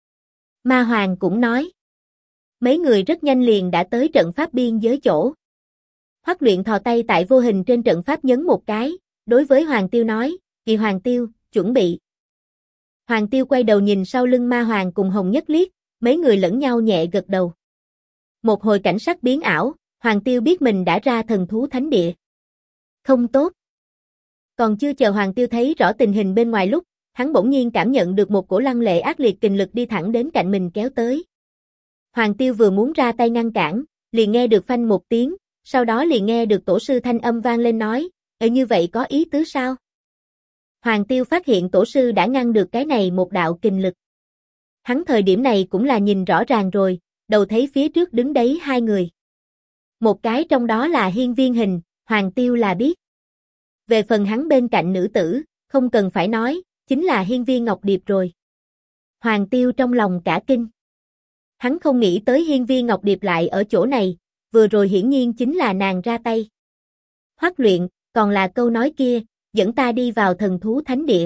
Ma Hoàng cũng nói. Mấy người rất nhanh liền đã tới trận pháp biên giới chỗ. Hoắc Luyện thò tay tại vô hình trên trận pháp nhấn một cái, đối với Hoàng Tiêu nói, Kỳ Hoàng Tiêu, chuẩn bị. Hoàng Tiêu quay đầu nhìn sau lưng Ma Hoàng cùng Hồng Nhất liếc, mấy người lẫn nhau nhẹ gật đầu. Một hồi cảnh sắc biến ảo, Hoàng Tiêu biết mình đã ra thần thú thánh địa. Không tốt. Còn chưa chờ Hoàng Tiêu thấy rõ tình hình bên ngoài lúc, hắn bỗng nhiên cảm nhận được một cổ lăng lệ ác liệt kình lực đi thẳng đến cạnh mình kéo tới. Hoàng Tiêu vừa muốn ra tay ngăn cản, liền nghe được phanh một tiếng, sau đó liền nghe được tổ sư thanh âm vang lên nói, như vậy có ý tứ sao? Hoàng Tiêu phát hiện tổ sư đã ngăn được cái này một đạo kình lực. Hắn thời điểm này cũng là nhìn rõ ràng rồi, đầu thấy phía trước đứng đấy hai người. Một cái trong đó là Hiên Viên Hình, Hoàng Tiêu là biết. Về phần hắn bên cạnh nữ tử, không cần phải nói, chính là Hiên Viên Ngọc Điệp rồi. Hoàng Tiêu trong lòng cả kinh. Hắn không nghĩ tới Hiên Viên Ngọc Điệp lại ở chỗ này, vừa rồi hiển nhiên chính là nàng ra tay. Hoắc Luyện, còn là câu nói kia, dẫn ta đi vào thần thú thánh địa.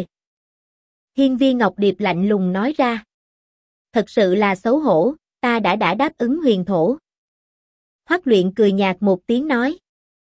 Hiên Viên Ngọc Điệp lạnh lùng nói ra. Thật sự là xấu hổ, ta đã đáp ứng huyền thổ. Hoắc Luyện cười nhạt một tiếng nói.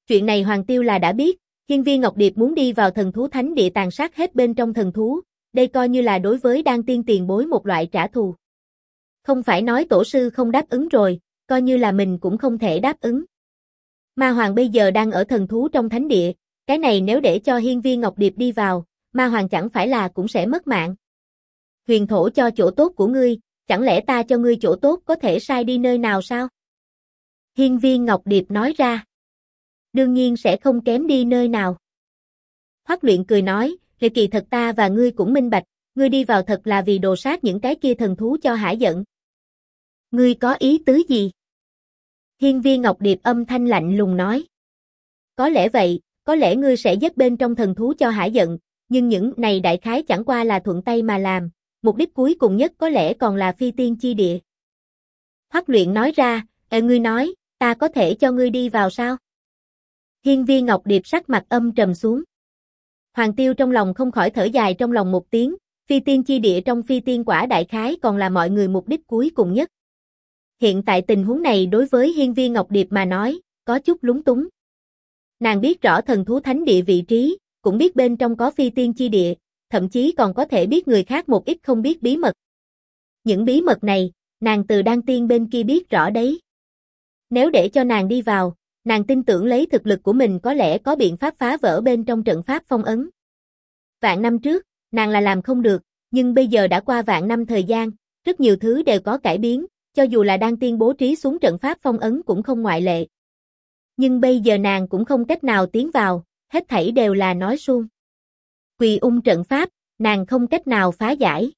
Chuyện này Hoàng Tiêu là đã biết, Hiên Viên Ngọc Điệp muốn đi vào thần thú thánh địa tàn sát hết bên trong thần thú, đây coi như là đối với đan tiên tiền bối một loại trả thù. Không phải nói tổ sư không đáp ứng rồi, coi như là mình cũng không thể đáp ứng. Ma Hoàng bây giờ đang ở thần thú trong thánh địa, cái này nếu để cho Hiên Viên Ngọc Điệp đi vào, Ma Hoàng chẳng phải là cũng sẽ mất mạng. Huyền thổ cho chỗ tốt của ngươi, chẳng lẽ ta cho ngươi chỗ tốt có thể sai đi nơi nào sao? Hiên Viên Ngọc Điệp nói ra. Đương nhiên sẽ không kém đi nơi nào. Hoắc Luyện cười nói, kỳ thật ta và ngươi cũng minh bạch, ngươi đi vào thật là vì đồ sát những cái kia thần thú cho hả giận. Ngươi có ý tứ gì? Hiên Viên Ngọc Điệp âm thanh lạnh lùng nói. Có lẽ vậy, có lẽ ngươi sẽ giết bên trong thần thú cho hả giận, nhưng những này đại khái chẳng qua là thuận tay mà làm, mục đích cuối cùng nhất có lẽ còn là phi tiên chi địa. Hoắc Luyện nói ra, ngươi nói, ta có thể cho ngươi đi vào sao? Hiên Viên Ngọc Điệp sắc mặt âm trầm xuống. Hoàng Tiêu trong lòng không khỏi thở dài trong lòng một tiếng, phi tiên chi địa trong phi tiên quả đại khái còn là mọi người mục đích cuối cùng nhất. Hiện tại tình huống này đối với Hiên Viên Ngọc Điệp mà nói, có chút lúng túng. Nàng biết rõ thần thú thánh địa vị trí, cũng biết bên trong có phi tiên chi địa, thậm chí còn có thể biết người khác một ít không biết bí mật. Những bí mật này, nàng từ đan tiên bên kia biết rõ đấy. Nếu để cho nàng đi vào, nàng tin tưởng lấy thực lực của mình có lẽ có biện pháp phá vỡ bên trong trận pháp phong ấn. Vạn năm trước, nàng là làm không được, nhưng bây giờ đã qua vạn năm thời gian, rất nhiều thứ đều có cải biến, cho dù là đan tiên bố trí xuống trận pháp phong ấn cũng không ngoại lệ. Nhưng bây giờ nàng cũng không cách nào tiến vào, hết thảy đều là nói suông. Quỳ ung trận pháp, nàng không cách nào phá giải.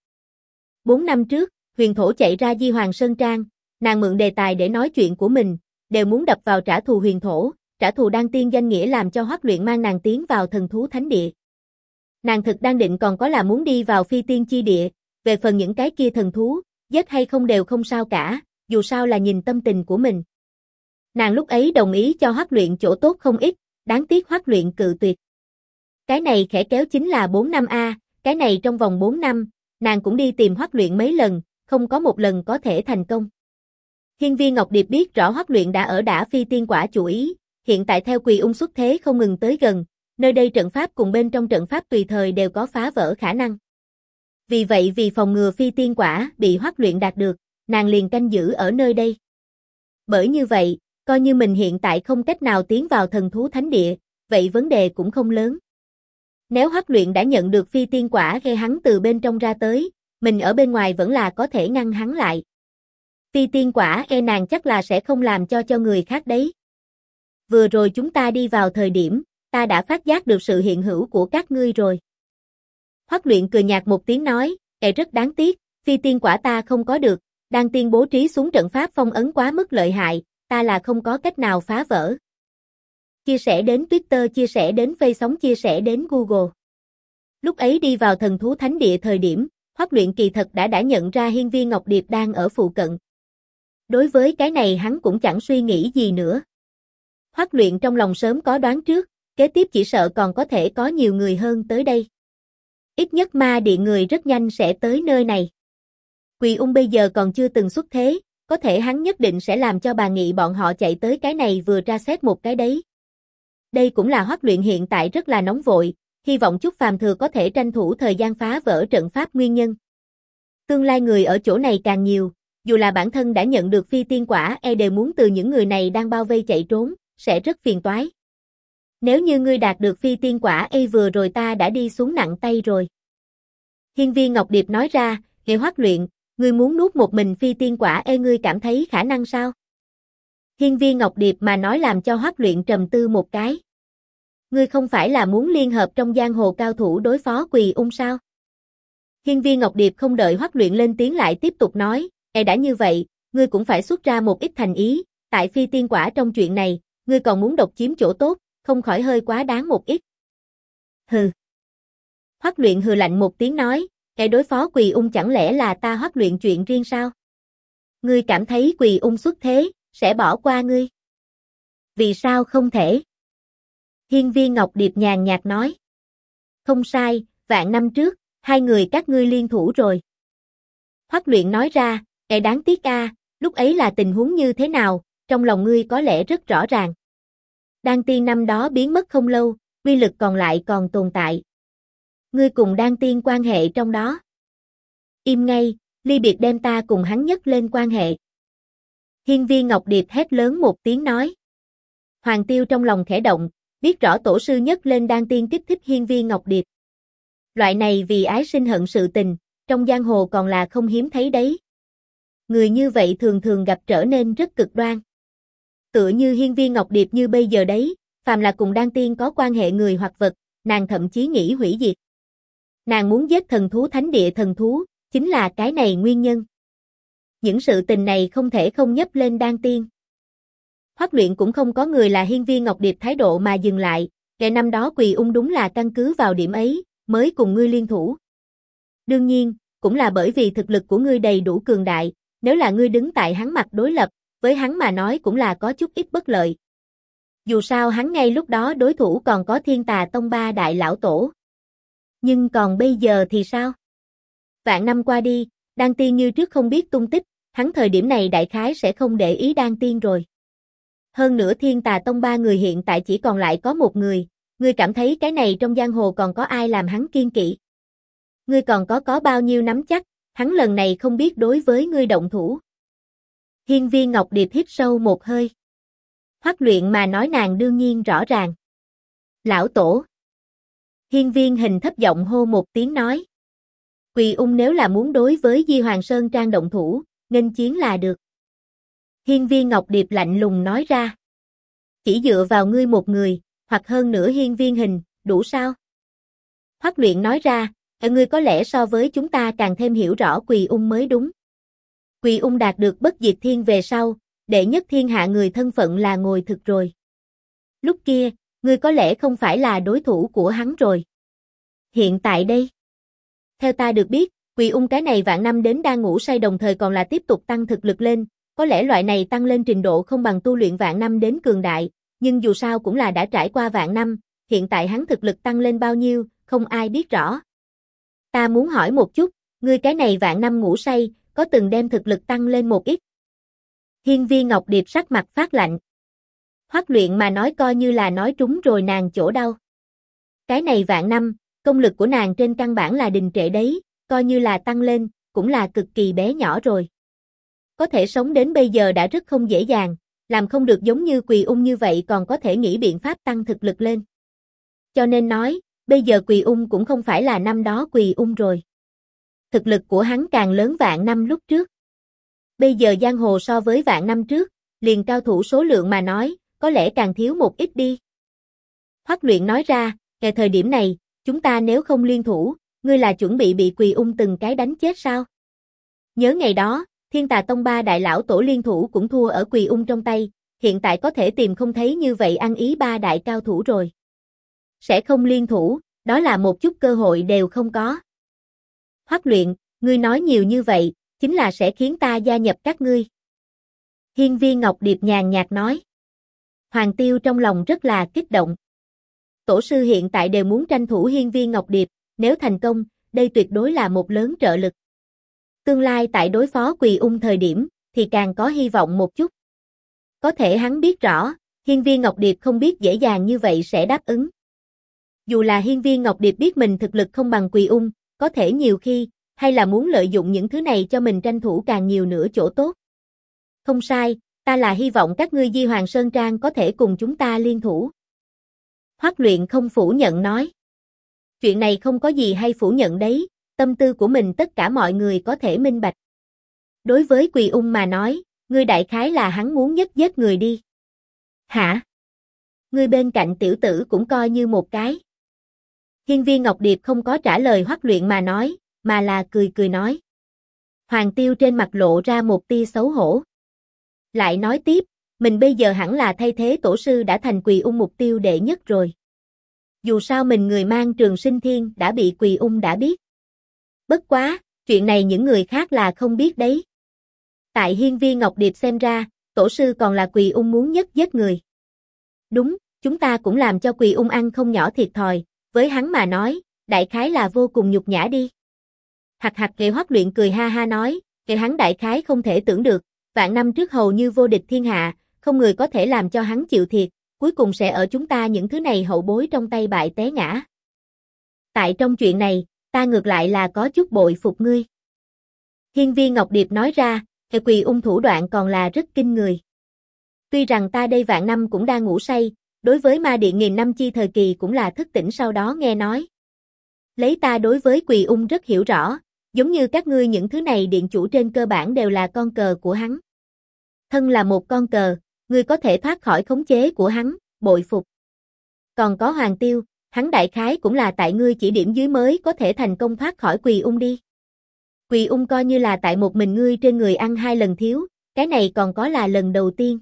4 năm trước, huyền thổ chạy ra Di Hoàng Sơn Trang, nàng mượn đề tài để nói chuyện của mình, đều muốn đập vào trả thù huyền thổ, trả thù đan tiên danh nghĩa làm cho Hoắc Luyện mang nàng tiến vào thần thú thánh địa. Nàng thực đang định còn có là muốn đi vào phi tiên chi địa, về phần những cái kia thần thú, giết hay không đều không sao cả, dù sao là nhìn tâm tình của mình. Nàng lúc ấy đồng ý cho Hoắc Luyện chỗ tốt không ít, đáng tiếc Hoắc Luyện cự tuyệt. Cái này khẽ kéo chính là 4 năm a, cái này trong vòng 4 năm, nàng cũng đi tìm Hoắc Luyện mấy lần, không có một lần có thể thành công. Hiên Viên Ngọc Điệp biết rõ Hoắc Luyện đã ở đả phi tiên quả chủ ý, hiện tại theo Quỳ Ung xuất thế không ngừng tới gần, nơi đây trận pháp cùng bên trong trận pháp tùy thời đều có phá vỡ khả năng. Vì vậy vì phòng ngừa phi tiên quả bị Hoắc Luyện đạt được, nàng liền canh giữ ở nơi đây. Bởi như vậy, coi như mình hiện tại không cách nào tiến vào thần thú thánh địa, vậy vấn đề cũng không lớn. Nếu Hoắc Luyện đã nhận được phi tiên quả gây hắn từ bên trong ra tới, mình ở bên ngoài vẫn là có thể ngăn hắn lại. Phi tiên quả nàng chắc là sẽ không làm cho người khác đấy. Vừa rồi chúng ta đi vào thời điểm, ta đã phát giác được sự hiện hữu của các ngươi rồi. Hoắc Luyện cười nhạt một tiếng nói, rất đáng tiếc, phi tiên quả ta không có được, đan tiên bố trí xuống trận pháp phong ấn quá mức lợi hại, ta là không có cách nào phá vỡ. Chia sẻ đến Twitter, chia sẻ đến Facebook, chia sẻ đến Google. Lúc ấy đi vào thần thú thánh địa thời điểm, Hoắc Luyện kỳ thật đã nhận ra Hiên Viên Ngọc Điệp đang ở phụ cận. Đối với cái này hắn cũng chẳng suy nghĩ gì nữa. Hoắc Luyện trong lòng sớm có đoán trước, kế tiếp chỉ sợ còn có thể có nhiều người hơn tới đây. Ít nhất ma điện người rất nhanh sẽ tới nơi này. Quỳ Ung bây giờ còn chưa từng xuất thế, có thể hắn nhất định sẽ làm cho bà Nghị bọn họ chạy tới cái này vừa tra xét một cái đấy. Đây cũng là Hoắc Luyện hiện tại rất là nóng vội, hy vọng Chúc Phàm Thừa có thể tranh thủ thời gian phá vỡ trận pháp nguyên nhân. Tương lai người ở chỗ này càng nhiều, dù là bản thân đã nhận được phi tiên quả đều muốn từ những người này đang bao vây chạy trốn, sẽ rất phiền toái. Nếu như ngươi đạt được phi tiên quả vừa rồi ta đã đi xuống nặng tay rồi. Hiên Viên Ngọc Điệp nói ra, Hoắc Luyện, ngươi muốn nuốt một mình phi tiên quả ngươi cảm thấy khả năng sao? Hiên Viên Ngọc Điệp mà nói làm cho Hoắc Luyện trầm tư một cái. Ngươi không phải là muốn liên hợp trong giang hồ cao thủ đối phó Quỳ Ung sao? Hiên Viên Ngọc Điệp không đợi Hoắc Luyện lên tiếng lại tiếp tục nói, đã như vậy, ngươi cũng phải xuất ra một ít thành ý, tại phi tiên quả trong chuyện này, ngươi còn muốn độc chiếm chỗ tốt, không khỏi hơi quá đáng một ít. Hừ. Hoắc Luyện hừ lạnh một tiếng nói, đối phó Quỳ Ung chẳng lẽ là ta Hoắc Luyện chuyện riêng sao? Ngươi cảm thấy Quỳ Ung xuất thế, sẽ bỏ qua ngươi? Vì sao không thể? Hiên Viên Ngọc Điệp nhàn nhạt nói. Không sai, vạn năm trước, hai người các ngươi liên thủ rồi. Hoắc Luyện nói ra, đáng tiếc lúc ấy là tình huống như thế nào, trong lòng ngươi có lẽ rất rõ ràng. Đan tiên năm đó biến mất không lâu, uy lực còn lại còn tồn tại. Ngươi cùng đan tiên quan hệ trong đó. Im ngay, ly biệt đem ta cùng hắn nhất lên quan hệ. Hiên viên Ngọc Điệp hét lớn một tiếng nói. Hoàng Tiêu trong lòng khẽ động, biết rõ tổ sư nhất lên đan tiên kích thích hiên viên Ngọc Điệp. Loại này vì ái sinh hận sự tình, trong giang hồ còn là không hiếm thấy đấy. Người như vậy thường thường gặp trở nên rất cực đoan. Tựa như hiên viên Ngọc Điệp như bây giờ đấy, phàm là cùng đan tiên có quan hệ người hoặc vật, nàng thậm chí nghĩ hủy diệt. Nàng muốn giết thần thú thánh địa thần thú, chính là cái này nguyên nhân. Những sự tình này không thể không nhấp lên đan tiên. Hoắc Luyện cũng không có người là hiên viên Ngọc Điệp thái độ mà dừng lại, kẻ năm đó Quỳ Ung đúng là căn cứ vào điểm ấy, mới cùng ngươi liên thủ. Đương nhiên, cũng là bởi vì thực lực của ngươi đầy đủ cường đại, nếu là ngươi đứng tại hắn mặt đối lập, với hắn mà nói cũng là có chút ít bất lợi. Dù sao hắn ngay lúc đó đối thủ còn có Thiên Tà Tông ba đại lão tổ. Nhưng còn bây giờ thì sao? Vạn năm qua đi, đan tiên như trước không biết tung tích, hắn thời điểm này đại khái sẽ không để ý đan tiên rồi. Hơn nữa Thiên Tà Tông ba người hiện tại chỉ còn lại có một người, ngươi cảm thấy cái này trong giang hồ còn có ai làm hắn kiên kỵ? Ngươi còn có bao nhiêu nắm chắc, hắn lần này không biết đối với ngươi động thủ. Hiên viên Ngọc Điệp hít sâu một hơi. Hoắc Luyện mà nói nàng đương nhiên rõ ràng. Lão tổ. Hiên viên Hình thấp giọng hô một tiếng nói. Quỳ Ung nếu là muốn đối với Di Hoàng Sơn Trang động thủ, nghênh chiến là được. Hiên viên Ngọc Điệp lạnh lùng nói ra. Chỉ dựa vào ngươi một người, hoặc hơn nữa hiên viên Hình, đủ sao? Hoắc Luyện nói ra, ngươi có lẽ so với chúng ta càng thêm hiểu rõ Quỳ Ung mới đúng. Quỳ Ung đạt được bất diệt thiên về sau, đệ nhất thiên hạ người thân phận là ngồi thực rồi. Lúc kia, ngươi có lẽ không phải là đối thủ của hắn rồi. Hiện tại đây, theo ta được biết, Quỳ Ung cái này vạn năm đến đang ngủ say đồng thời còn là tiếp tục tăng thực lực lên, có lẽ loại này tăng lên trình độ không bằng tu luyện vạn năm đến cường đại, nhưng dù sao cũng là đã trải qua vạn năm, hiện tại hắn thực lực tăng lên bao nhiêu, không ai biết rõ. Ta muốn hỏi một chút, ngươi cái này vạn năm ngủ say, có từng đem thực lực tăng lên một ít? Hiên viên Ngọc Điệp sắc mặt phát lạnh. Hoắc Luyện mà nói coi như là nói trúng rồi nàng chỗ đau. Cái này vạn năm, công lực của nàng trên căn bản là đình trệ đấy, coi như là tăng lên, cũng là cực kỳ bé nhỏ rồi. Có thể sống đến bây giờ đã rất không dễ dàng, làm không được giống như Quỳ Ung như vậy còn có thể nghĩ biện pháp tăng thực lực lên. Cho nên nói, bây giờ Quỳ Ung cũng không phải là năm đó Quỳ Ung rồi. Thực lực của hắn càng lớn vạn năm lúc trước. Bây giờ giang hồ so với vạn năm trước, liền cao thủ số lượng mà nói, có lẽ càng thiếu một ít đi. Hoắc Luyện nói ra, kể thời điểm này, chúng ta nếu không liên thủ, ngươi là chuẩn bị Quỳ Ung từng cái đánh chết sao? Nhớ ngày đó, Thiên Tà Tông ba đại lão tổ liên thủ cũng thua ở Quỳ Ung trong tay, hiện tại có thể tìm không thấy như vậy ăn ý ba đại cao thủ rồi. Sẽ không liên thủ, đó là một chút cơ hội đều không có. Hoắc Luyện, ngươi nói nhiều như vậy, chính là sẽ khiến ta gia nhập các ngươi. Hiên viên Ngọc Điệp nhàn nhạt nói. Hoàng Tiêu trong lòng rất là kích động. Tổ sư hiện tại đều muốn tranh thủ hiên viên Ngọc Điệp, nếu thành công, đây tuyệt đối là một lớn trợ lực. Tương lai tại đối phó Quỳ Ung thời điểm, thì càng có hy vọng một chút. Có thể hắn biết rõ, hiên viên Ngọc Điệp không biết dễ dàng như vậy sẽ đáp ứng. Dù là hiên viên Ngọc Điệp biết mình thực lực không bằng Quỳ Ung, có thể nhiều khi, hay là muốn lợi dụng những thứ này cho mình tranh thủ càng nhiều nữa chỗ tốt. Không sai, ta là hy vọng các ngươi Di Hoàng Sơn Trang có thể cùng chúng ta liên thủ. Hoắc Luyện không phủ nhận nói. Chuyện này không có gì hay phủ nhận đấy, tâm tư của mình tất cả mọi người có thể minh bạch. Đối với Quỳ Ung mà nói, ngươi đại khái là hắn muốn nhất giết người đi. Hả? Ngươi bên cạnh tiểu tử cũng coi như một cái. Hiên viên Ngọc Điệp không có trả lời Hoắc Luyện mà nói, mà là cười nói. Hoàng Tiêu trên mặt lộ ra một tia xấu hổ. Lại nói tiếp, mình bây giờ hẳn là thay thế tổ sư đã thành Quỳ Ung mục tiêu đệ nhất rồi. Dù sao mình người mang Trường Sinh Thiên đã bị Quỳ Ung đã biết. Bất quá, chuyện này những người khác là không biết đấy. Tại hiên viên Ngọc Điệp xem ra, tổ sư còn là Quỳ Ung muốn nhất giết người. Đúng, chúng ta cũng làm cho Quỳ Ung ăn không nhỏ thiệt thòi, với hắn mà nói, đại khái là vô cùng nhục nhã đi. Hạc hạc Kệ Hoắc Luyện cười ha ha nói, kệ hắn đại khái không thể tưởng được, vạn năm trước hầu như vô địch thiên hạ, không người có thể làm cho hắn chịu thiệt, cuối cùng sẽ ở chúng ta những thứ này hậu bối trong tay bại té ngã. Tại trong chuyện này, ta ngược lại là có chút bội phục ngươi. Hiên Viên Ngọc Điệp nói ra, Quỳ Ung thủ đoạn còn là rất kinh người. Tuy rằng ta đây vạn năm cũng đang ngủ say, đối với ma điện nghìn năm chi thời kỳ cũng là thức tỉnh sau đó nghe nói. Lấy ta đối với Quỳ Ung rất hiểu rõ, giống như các ngươi những thứ này điện chủ trên cơ bản đều là con cờ của hắn. Thân là một con cờ, ngươi có thể thoát khỏi khống chế của hắn, bội phục. Còn có Hoàng Tiêu, hắn đại khái cũng là tại ngươi chỉ điểm dưới mới có thể thành công thoát khỏi Quỳ Ung đi. Quỳ Ung coi như là tại một mình ngươi trên người ăn 2 lần thiếu, cái này còn có là lần đầu tiên.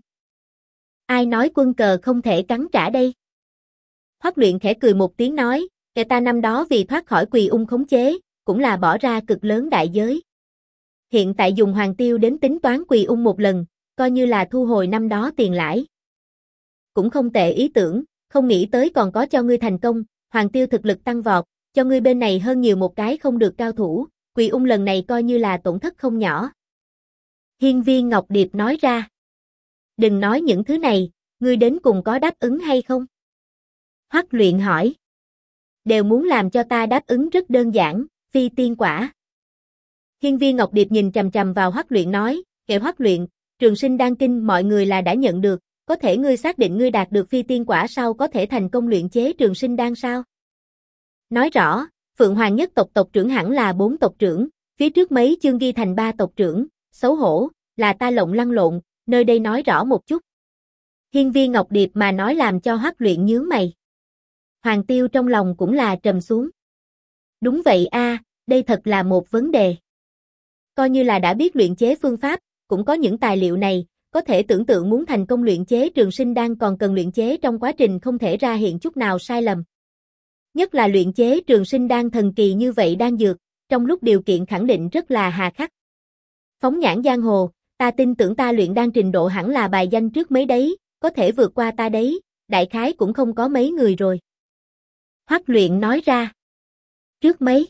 Ai nói quân cờ không thể cắn trả đây? Hoắc Luyện khẽ cười một tiếng nói, kẻ ta năm đó vì thoát khỏi Quỳ Ung khống chế, cũng là bỏ ra cực lớn đại giới. Hiện tại dùng Hoàng Tiêu đến tính toán Quỳ Ung một lần, coi như là thu hồi năm đó tiền lãi. Cũng không tệ ý tưởng, không nghĩ tới còn có cho ngươi thành công, Hoàng Tiêu thực lực tăng vọt, cho ngươi bên này hơn nhiều một cái không được cao thủ, Quỳ Ung lần này coi như là tổn thất không nhỏ. Hiên Viên Ngọc Điệp nói ra. Đừng nói những thứ này, ngươi đến cùng có đáp ứng hay không? Hoắc Luyện hỏi. Đều muốn làm cho ta đáp ứng rất đơn giản, phi tiên quả. Hiên Viên Ngọc Điệp nhìn chằm chằm vào Hoắc Luyện nói, kệ Hoắc Luyện, Trường Sinh Đan Kinh mọi người là đã nhận được, có thể ngươi xác định ngươi đạt được phi tiên quả sau có thể thành công luyện chế Trường Sinh Đan sao? Nói rõ, Phượng Hoàng nhất tộc tộc trưởng hẳn là 4 tộc trưởng, phía trước mấy chương ghi thành 3 tộc trưởng, xấu hổ, là ta lộng lăn lộn, nơi đây nói rõ một chút. Hiên Viên Ngọc Điệp mà nói làm cho Hoắc Luyện nhướng mày. Hoàng Tiêu trong lòng cũng là trầm xuống. Đúng vậy a, đây thật là một vấn đề. Coi như là đã biết luyện chế phương pháp, cũng có những tài liệu này, có thể tưởng tượng muốn thành công luyện chế Trường Sinh Đan còn cần luyện chế trong quá trình không thể ra hiện chút nào sai lầm. Nhất là luyện chế Trường Sinh Đan thần kỳ như vậy đan dược, trong lúc điều kiện khẳng định rất là hà khắc. Phóng nhãn giang hồ, ta tin tưởng ta luyện đan trình độ hẳn là bài danh trước mấy đấy, có thể vượt qua ta đấy, đại khái cũng không có mấy người rồi. Hoắc Luyện nói ra. Trước mấy?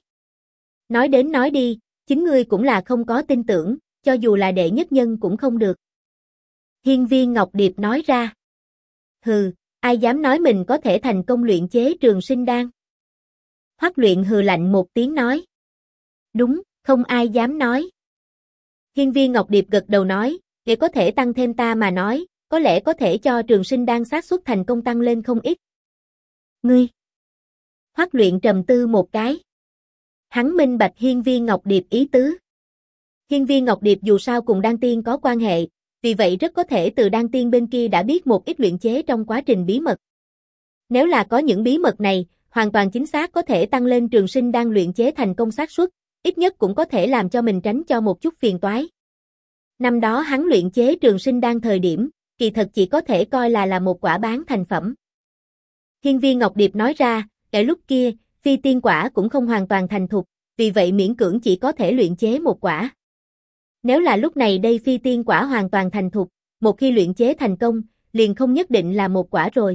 Nói đến nói đi, chính ngươi cũng là không có tin tưởng, cho dù là đệ nhất nhân cũng không được. Hiên Viên Ngọc Điệp nói ra. Hừ, ai dám nói mình có thể thành công luyện chế Trường Sinh Đan? Hoắc Luyện hừ lạnh một tiếng nói. Đúng, không ai dám nói. Hiên Viên Ngọc Điệp gật đầu nói, để có thể tăng thêm ta mà nói, có lẽ có thể cho Trường Sinh Đan xác suất thành công tăng lên không ít. Ngươi. Hoắc Luyện trầm tư một cái. Hắn minh bạch Hiên Viên Ngọc Điệp ý tứ. Hiên Viên Ngọc Điệp dù sao cùng Đan Tiên có quan hệ, vì vậy rất có thể từ Đan Tiên bên kia đã biết một ít luyện chế trong quá trình bí mật. Nếu là có những bí mật này, hoàn toàn chính xác có thể tăng lên Trường Sinh Đan luyện chế thành công xác suất, ít nhất cũng có thể làm cho mình tránh cho một chút phiền toái. Năm đó hắn luyện chế Trường Sinh Đan thời điểm, kỳ thật chỉ có thể coi là một quả bán thành phẩm. Hiên Viên Ngọc Điệp nói ra, cái lúc kia, phi tiên quả cũng không hoàn toàn thành thục, vì vậy miễn cưỡng chỉ có thể luyện chế một quả. Nếu là lúc này đây phi tiên quả hoàn toàn thành thục, một khi luyện chế thành công, liền không nhất định là một quả rồi.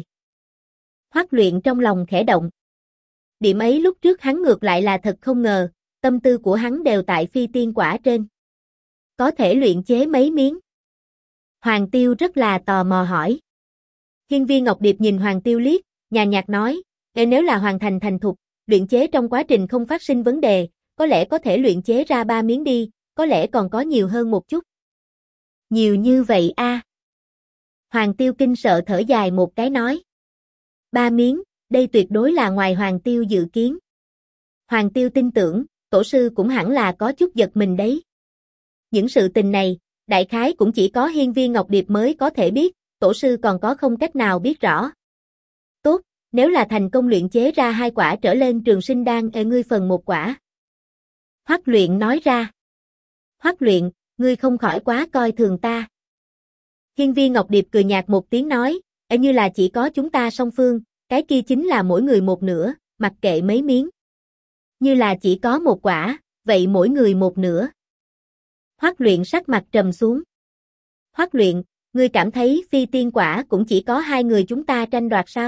Hoắc Luyện trong lòng khẽ động. Điểm ấy lúc trước hắn ngược lại là thật không ngờ, tâm tư của hắn đều tại phi tiên quả trên. Có thể luyện chế mấy miếng? Hoàng Tiêu rất là tò mò hỏi. Hiên Viên Ngọc Điệp nhìn Hoàng Tiêu liếc, nhàn nhạt nói, nếu là hoàn thành thành thục, luyện chế trong quá trình không phát sinh vấn đề, có lẽ có thể luyện chế ra 3 miếng đi, có lẽ còn có nhiều hơn một chút. Nhiều như vậy a? Hoàng Tiêu kinh sợ thở dài một cái nói. 3 miếng, đây tuyệt đối là ngoài Hoàng Tiêu dự kiến. Hoàng Tiêu tin tưởng, tổ sư cũng hẳn là có chút giật mình đấy. Những sự tình này, đại khái cũng chỉ có Hiên Viên Ngọc Điệp mới có thể biết, tổ sư còn có không cách nào biết rõ. Tốt, nếu là thành công luyện chế ra 2 quả trở lên Trường Sinh Đan ngươi phần 1 quả. Hoắc Luyện nói ra. Hoắc Luyện, ngươi không khỏi quá coi thường ta. Hiên Viên Ngọc Điệp cười nhạt một tiếng nói, như là chỉ có chúng ta song phương, cái kia chính là mỗi người một nửa, mặc kệ mấy miếng. Như là chỉ có 1 quả, vậy mỗi người 1 nửa. Hoắc Luyện sắc mặt trầm xuống. Hoắc Luyện, ngươi cảm thấy phi tiên quả cũng chỉ có 2 người chúng ta tranh đoạt sao?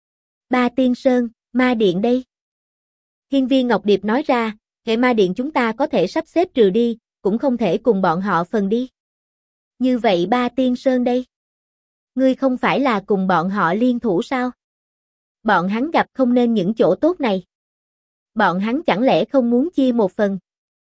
Ba Tiên Sơn, Ma Điện đây. Hiên Viên Ngọc Điệp nói ra, hệ Ma Điện chúng ta có thể sắp xếp trừ đi, cũng không thể cùng bọn họ phần đi. Như vậy Ba Tiên Sơn đây. Ngươi không phải là cùng bọn họ liên thủ sao? Bọn hắn gặp không nên những chỗ tốt này. Bọn hắn chẳng lẽ không muốn chia một phần?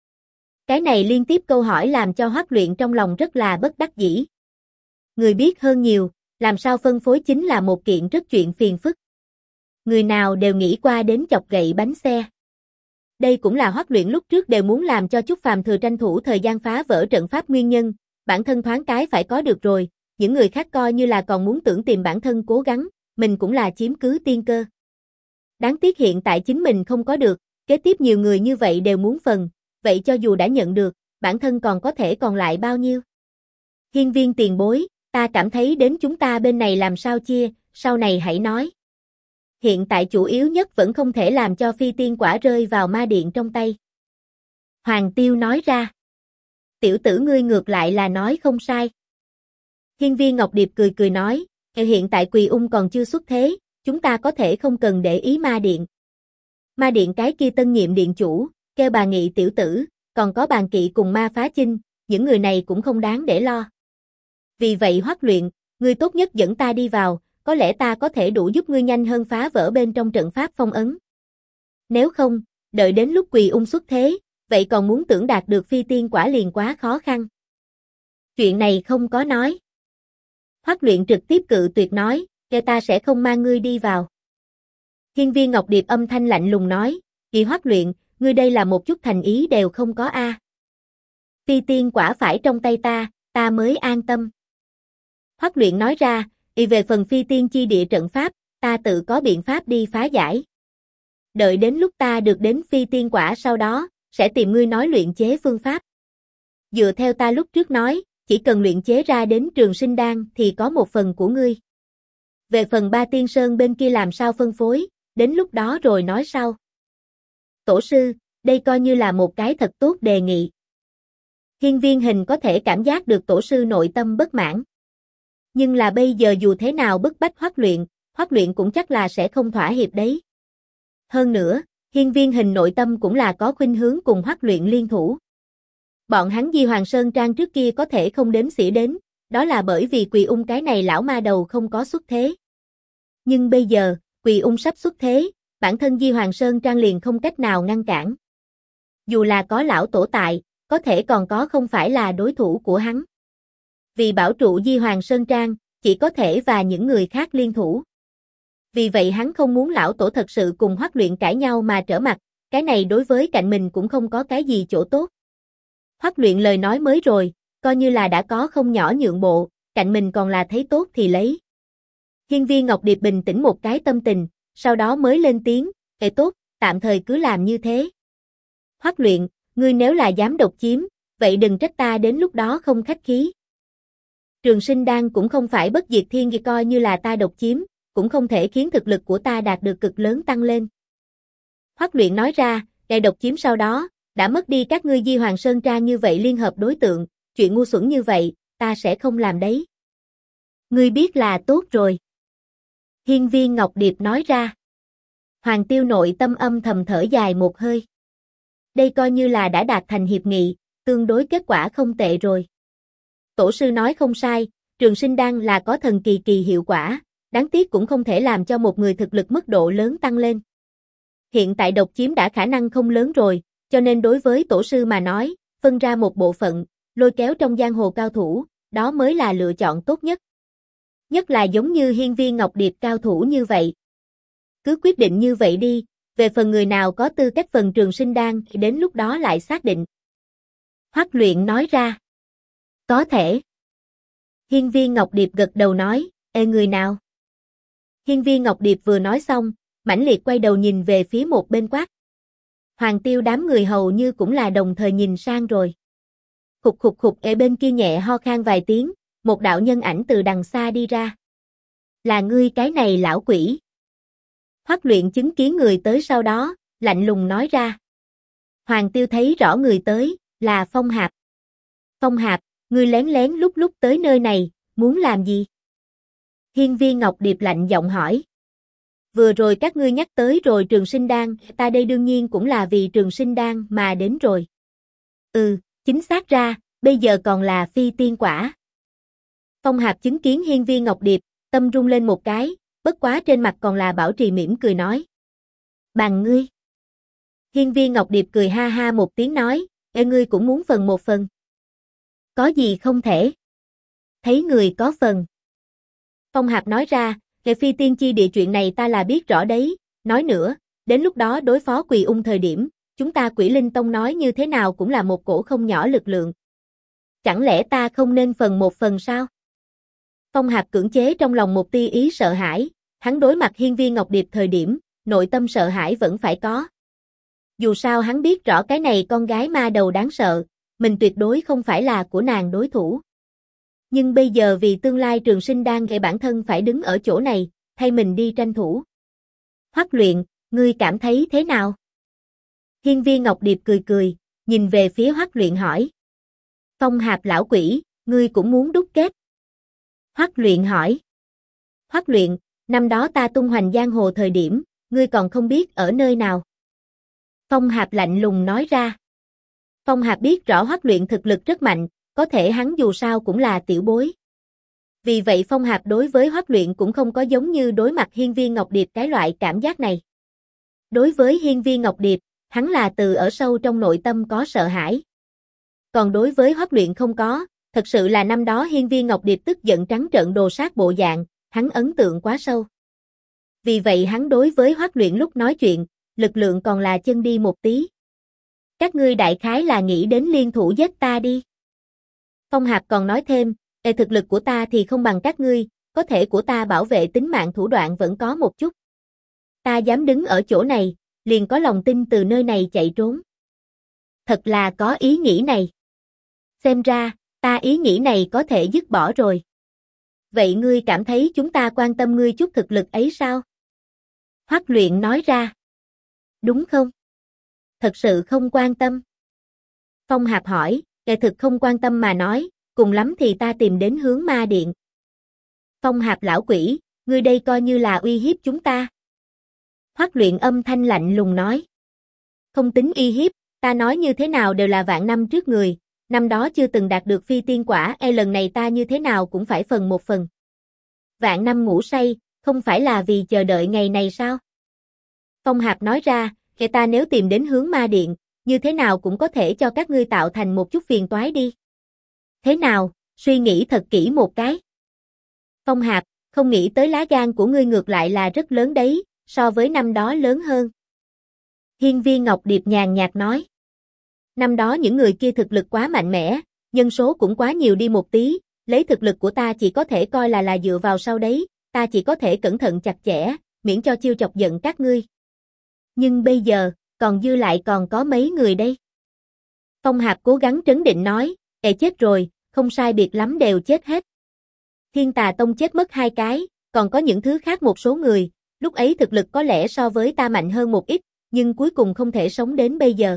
Cái này liên tiếp câu hỏi làm cho Hoắc Luyện trong lòng rất là bất đắc dĩ. Người biết hơn nhiều, làm sao phân phối chính là một kiện rất chuyện phiền phức. Người nào đều nghĩ qua đến chọc gậy bánh xe. Đây cũng là Hoắc Luyện lúc trước đều muốn làm cho Chúc Phàm thừa tranh thủ thời gian phá vỡ trận pháp nguyên nhân, bản thân thoáng cái phải có được rồi, những người khác coi như là còn muốn tưởng tìm bản thân cố gắng, mình cũng là chiếm cứ tiên cơ. Đáng tiếc hiện tại chính mình không có được, kế tiếp nhiều người như vậy đều muốn phần, vậy cho dù đã nhận được, bản thân còn có thể còn lại bao nhiêu? Hiên Viên tiền bối, ta cảm thấy đến chúng ta bên này làm sao chia, sau này hãy nói. Hiện tại chủ yếu nhất vẫn không thể làm cho phi tiên quả rơi vào ma điện trong tay. Hoàng Tiêu nói ra. Tiểu tử ngươi ngược lại là nói không sai. Hiên Viên Ngọc Điệp cười cười nói, hiện tại Quỳ Ung còn chưa xuất thế, chúng ta có thể không cần để ý ma điện. Ma điện cái kia tân nhiệm điện chủ, kêu bà Nghị tiểu tử, còn có Bàn Kỵ cùng Ma Phá Chinh, những người này cũng không đáng để lo. Vì vậy Hoắc Luyện, ngươi tốt nhất dẫn ta đi vào, có lẽ ta có thể đủ giúp ngươi nhanh hơn phá vỡ bên trong trận pháp phong ấn. Nếu không, đợi đến lúc Quỳ Ung xuất thế, vậy còn muốn tưởng đạt được phi tiên quả liền quá khó khăn. Chuyện này không có nói. Hoắc Luyện trực tiếp cự tuyệt nói, kêu ta sẽ không mang ngươi đi vào. Hiên Viên Ngọc Điệp âm thanh lạnh lùng nói, Kỳ Hoắc Luyện, ngươi đây là một chút thành ý đều không có a. Phi tiên quả phải trong tay ta mới an tâm. Hoắc Luyện nói ra, về phần phi tiên chi địa trận pháp, ta tự có biện pháp đi phá giải. Đợi đến lúc ta được đến phi tiên quả sau đó, sẽ tìm ngươi nói luyện chế phương pháp. Dựa theo ta lúc trước nói, chỉ cần luyện chế ra đến Trường Sinh Đan thì có một phần của ngươi. Về phần Ba Tiên Sơn bên kia làm sao phân phối, đến lúc đó rồi nói sau. Tổ sư, đây coi như là một cái thật tốt đề nghị. Hiên Viên Hình có thể cảm giác được tổ sư nội tâm bất mãn. Nhưng là bây giờ dù thế nào bức bách Hoắc Luyện cũng chắc là sẽ không thỏa hiệp đấy. Hơn nữa, Hiên Viên Hình nội tâm cũng là có khuynh hướng cùng Hoắc Luyện liên thủ. Bọn hắn Di Hoàng Sơn Trang trước kia có thể không đếm xỉa đến, đó là bởi vì Quỳ Ung cái này lão ma đầu không có xuất thế. Nhưng bây giờ, Quỳ Ung sắp xuất thế, bản thân Di Hoàng Sơn Trang liền không cách nào ngăn cản. Dù là có lão tổ tại, có thể còn có không phải là đối thủ của hắn. Vì bảo trụ Di Hoàng Sơn Trang, chỉ có thể và những người khác liên thủ. Vì vậy hắn không muốn lão tổ thật sự cùng Hoắc Luyện cãi nhau mà trở mặt, cái này đối với cạnh mình cũng không có cái gì chỗ tốt. Hoắc Luyện lời nói mới rồi, coi như là đã có không nhỏ nhượng bộ, cạnh mình còn là thấy tốt thì lấy. Hiên Viên Ngọc Điệp bình tĩnh một cái tâm tình, sau đó mới lên tiếng, tốt, tạm thời cứ làm như thế. Hoắc Luyện, ngươi nếu là dám độc chiếm, vậy đừng trách ta đến lúc đó không khách khí. Trường Sinh Đan cũng không phải bất diệt thiên gì coi như là ta độc chiếm, cũng không thể khiến thực lực của ta đạt được cực lớn tăng lên. Hoắc Luyện nói ra, ngày độc chiếm sau đó, đã mất đi các ngươi Di Hoàng Sơn Trang như vậy liên hợp đối tượng, chuyện ngu xuẩn như vậy, ta sẽ không làm đấy. Ngươi biết là tốt rồi. Hiên Viên Ngọc Điệp nói ra. Hoàng Tiêu nội tâm âm thầm thở dài một hơi. Đây coi như là đã đạt thành hiệp nghị, tương đối kết quả không tệ rồi. Tổ sư nói không sai, Trường Sinh Đan là có thần kỳ hiệu quả, đáng tiếc cũng không thể làm cho một người thực lực mức độ lớn tăng lên. Hiện tại độc chiếm đã khả năng không lớn rồi, cho nên đối với tổ sư mà nói, phân ra một bộ phận, lôi kéo trong giang hồ cao thủ, đó mới là lựa chọn tốt nhất. Nhất là giống như Hiên Viên Ngọc Điệp cao thủ như vậy. Cứ quyết định như vậy đi, về phần người nào có tư cách phần Trường Sinh Đan thì đến lúc đó lại xác định. Hoắc Luyện nói ra. Có thể. Hiên Viên Ngọc Điệp gật đầu nói, người nào? Hiên Viên Ngọc Điệp vừa nói xong, mãnh liệt quay đầu nhìn về phía một bên quát. Hoàng Tiêu đám người hầu như cũng là đồng thời nhìn sang rồi. Khục ở bên kia nhẹ ho khan vài tiếng, một đạo nhân ảnh từ đằng xa đi ra. Là ngươi cái này lão quỷ. Hoắc Luyện chứng kiến người tới sau đó, lạnh lùng nói ra. Hoàng Tiêu thấy rõ người tới, là Phong Hạp. Phong Hạp, ngươi lén lén lúc tới nơi này, muốn làm gì? Hiên Viên Ngọc Điệp lạnh giọng hỏi. Vừa rồi các ngươi nhắc tới rồi Trường Sinh Đan, ta đây đương nhiên cũng là vì Trường Sinh Đan mà đến rồi. Chính xác ra, bây giờ còn là phi tiên quả. Phong Hạp chứng kiến Hiên Viên Ngọc Điệp, tâm rung lên một cái, bất quá trên mặt còn là Bảo Trì mỉm cười nói. Bằng ngươi. Hiên Viên Ngọc Điệp cười ha ha một tiếng nói, ngươi cũng muốn phần một phần. Có gì không thể. Thấy người có phần. Phong Hạp nói ra, về phi tiên chi địa chuyện này ta là biết rõ đấy, nói nữa, đến lúc đó đối phó Quỳ Ung thời điểm, chúng ta Quỷ Linh Tông nói như thế nào cũng là một cổ không nhỏ lực lượng. Chẳng lẽ ta không nên phần một phần sao? Phong Hạp cưỡng chế trong lòng một tia ý sợ hãi, hắn đối mặt Hiên Viên Ngọc Điệp thời điểm, nội tâm sợ hãi vẫn phải có. Dù sao hắn biết rõ cái này con gái ma đầu đáng sợ, mình tuyệt đối không phải là của nàng đối thủ. Nhưng bây giờ vì tương lai Trường Sinh Đan gây bản thân phải đứng ở chỗ này, thay mình đi tranh thủ. Hoắc Luyện, ngươi cảm thấy thế nào? Hiên Viên Ngọc Điệp cười cười, nhìn về phía Hoắc Luyện hỏi. Phong Hạp lão quỷ, ngươi cũng muốn đúc kết. Hoắc Luyện hỏi. Hoắc Luyện, năm đó ta tung hoành giang hồ thời điểm, ngươi còn không biết ở nơi nào. Phong Hạp lạnh lùng nói ra. Phong Hạp biết rõ Hoắc Luyện thực lực rất mạnh, có thể hắn dù sao cũng là tiểu bối. Vì vậy Phong Hạp đối với Hoắc Luyện cũng không có giống như đối mặt Hiên Viên Ngọc Điệp cái loại cảm giác này. Đối với Hiên Viên Ngọc Điệp, hắn là từ ở sâu trong nội tâm có sợ hãi. Còn đối với Hoắc Luyện không có, thật sự là năm đó Hiên Viên Ngọc Điệp tức giận trắng trợn đồ sát bộ dạng, hắn ấn tượng quá sâu. Vì vậy hắn đối với Hoắc Luyện lúc nói chuyện, lực lượng còn là chân đi một tí. Các ngươi đại khái là nghĩ đến liên thủ giết ta đi. Phong Hạp còn nói thêm, thực lực của ta thì không bằng các ngươi, có thể của ta bảo vệ tính mạng thủ đoạn vẫn có một chút. Ta dám đứng ở chỗ này, liền có lòng tin từ nơi này chạy trốn. Thật là có ý nghĩ này. Xem ra, ta ý nghĩ này có thể dứt bỏ rồi. Vậy ngươi cảm thấy chúng ta quan tâm ngươi chút thực lực ấy sao? Hoắc Luyện nói ra. Đúng không? Thật sự không quan tâm. Phong Hạp hỏi, thực không quan tâm mà nói, cùng lắm thì ta tìm đến hướng ma điện. Phong Hạp lão quỷ, ngươi đây coi như là uy hiếp chúng ta. Hoắc Luyện âm thanh lạnh lùng nói. Không tính uy hiếp, ta nói như thế nào đều là vạn năm trước người, năm đó chưa từng đạt được phi tiên quả, lần này ta như thế nào cũng phải phần một phần. Vạn năm ngủ say, không phải là vì chờ đợi ngày này sao? Phong Hạp nói ra, ta nếu tìm đến hướng ma điện, như thế nào cũng có thể cho các ngươi tạo thành một chút phiền toái đi. Thế nào, suy nghĩ thật kỹ một cái. Phong Hạp, không nghĩ tới lá gan của ngươi ngược lại là rất lớn đấy, so với năm đó lớn hơn. Hiên Viên Ngọc Điệp nhàn nhạt nói. Năm đó những người kia thực lực quá mạnh mẽ, nhân số cũng quá nhiều đi một tí, lấy thực lực của ta chỉ có thể coi là dựa vào sau đấy, ta chỉ có thể cẩn thận chặt chẽ, miễn cho chiêu chọc giận các ngươi. Nhưng bây giờ, còn dư lại còn có mấy người đây? Phong Hạp cố gắng trấn định nói, chết rồi, không sai biệt lắm đều chết hết. Thiên Tà Tông chết mất 2 cái, còn có những thứ khác một số người, lúc ấy thực lực có lẽ so với ta mạnh hơn một ít, nhưng cuối cùng không thể sống đến bây giờ.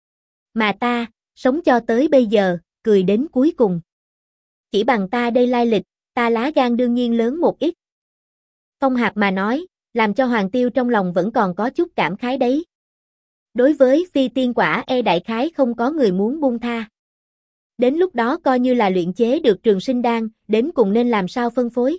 Mà ta, sống cho tới bây giờ, cười đến cuối cùng. Chỉ bằng ta đây lai lịch, ta lá gan đương nhiên lớn một ít. Phong Hạp mà nói, làm cho Hoàng Tiêu trong lòng vẫn còn có chút cảm khái đấy. Đối với phi tiên quả đại khái không có người muốn buông tha. Đến lúc đó coi như là luyện chế được Trường Sinh Đan, đến cùng nên làm sao phân phối.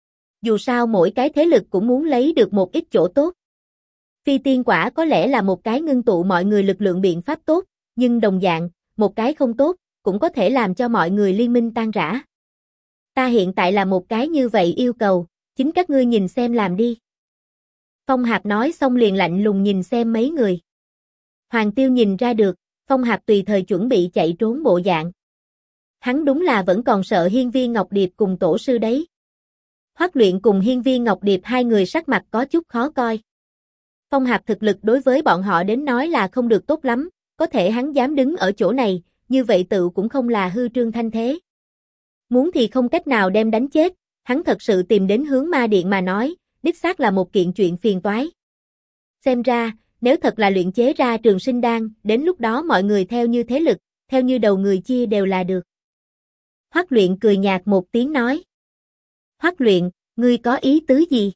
Dù sao mỗi cái thế lực cũng muốn lấy được một ít chỗ tốt. Phi tiên quả có lẽ là một cái ngưng tụ mọi người lực lượng biện pháp tốt, nhưng đồng dạng, một cái không tốt, cũng có thể làm cho mọi người liên minh tan rã. Ta hiện tại là một cái như vậy yêu cầu, chính các ngươi nhìn xem làm đi. Phong Hạp nói xong liền lạnh lùng nhìn xem mấy người. Hoàng Tiêu nhìn ra được, Phong Hạp tùy thời chuẩn bị chạy trốn bộ dạng. Hắn đúng là vẫn còn sợ Hiên Viên Ngọc Điệp cùng tổ sư đấy. Hoắc Luyện cùng Hiên Viên Ngọc Điệp hai người sắc mặt có chút khó coi. Phong Hạp thực lực đối với bọn họ đến nói là không được tốt lắm, có thể hắn dám đứng ở chỗ này, như vậy tự cũng không là hư trương thanh thế. Muốn thì không cách nào đem đánh chết, hắn thật sự tìm đến hướng ma điện mà nói, đích xác là một kiện chuyện phiền toái. Xem ra, nếu thật là luyện chế ra Trường Sinh Đan, đến lúc đó mọi người theo như thế lực, theo như đầu người chia đều là được. Hoắc Luyện cười nhạt một tiếng nói. Hoắc Luyện, ngươi có ý tứ gì?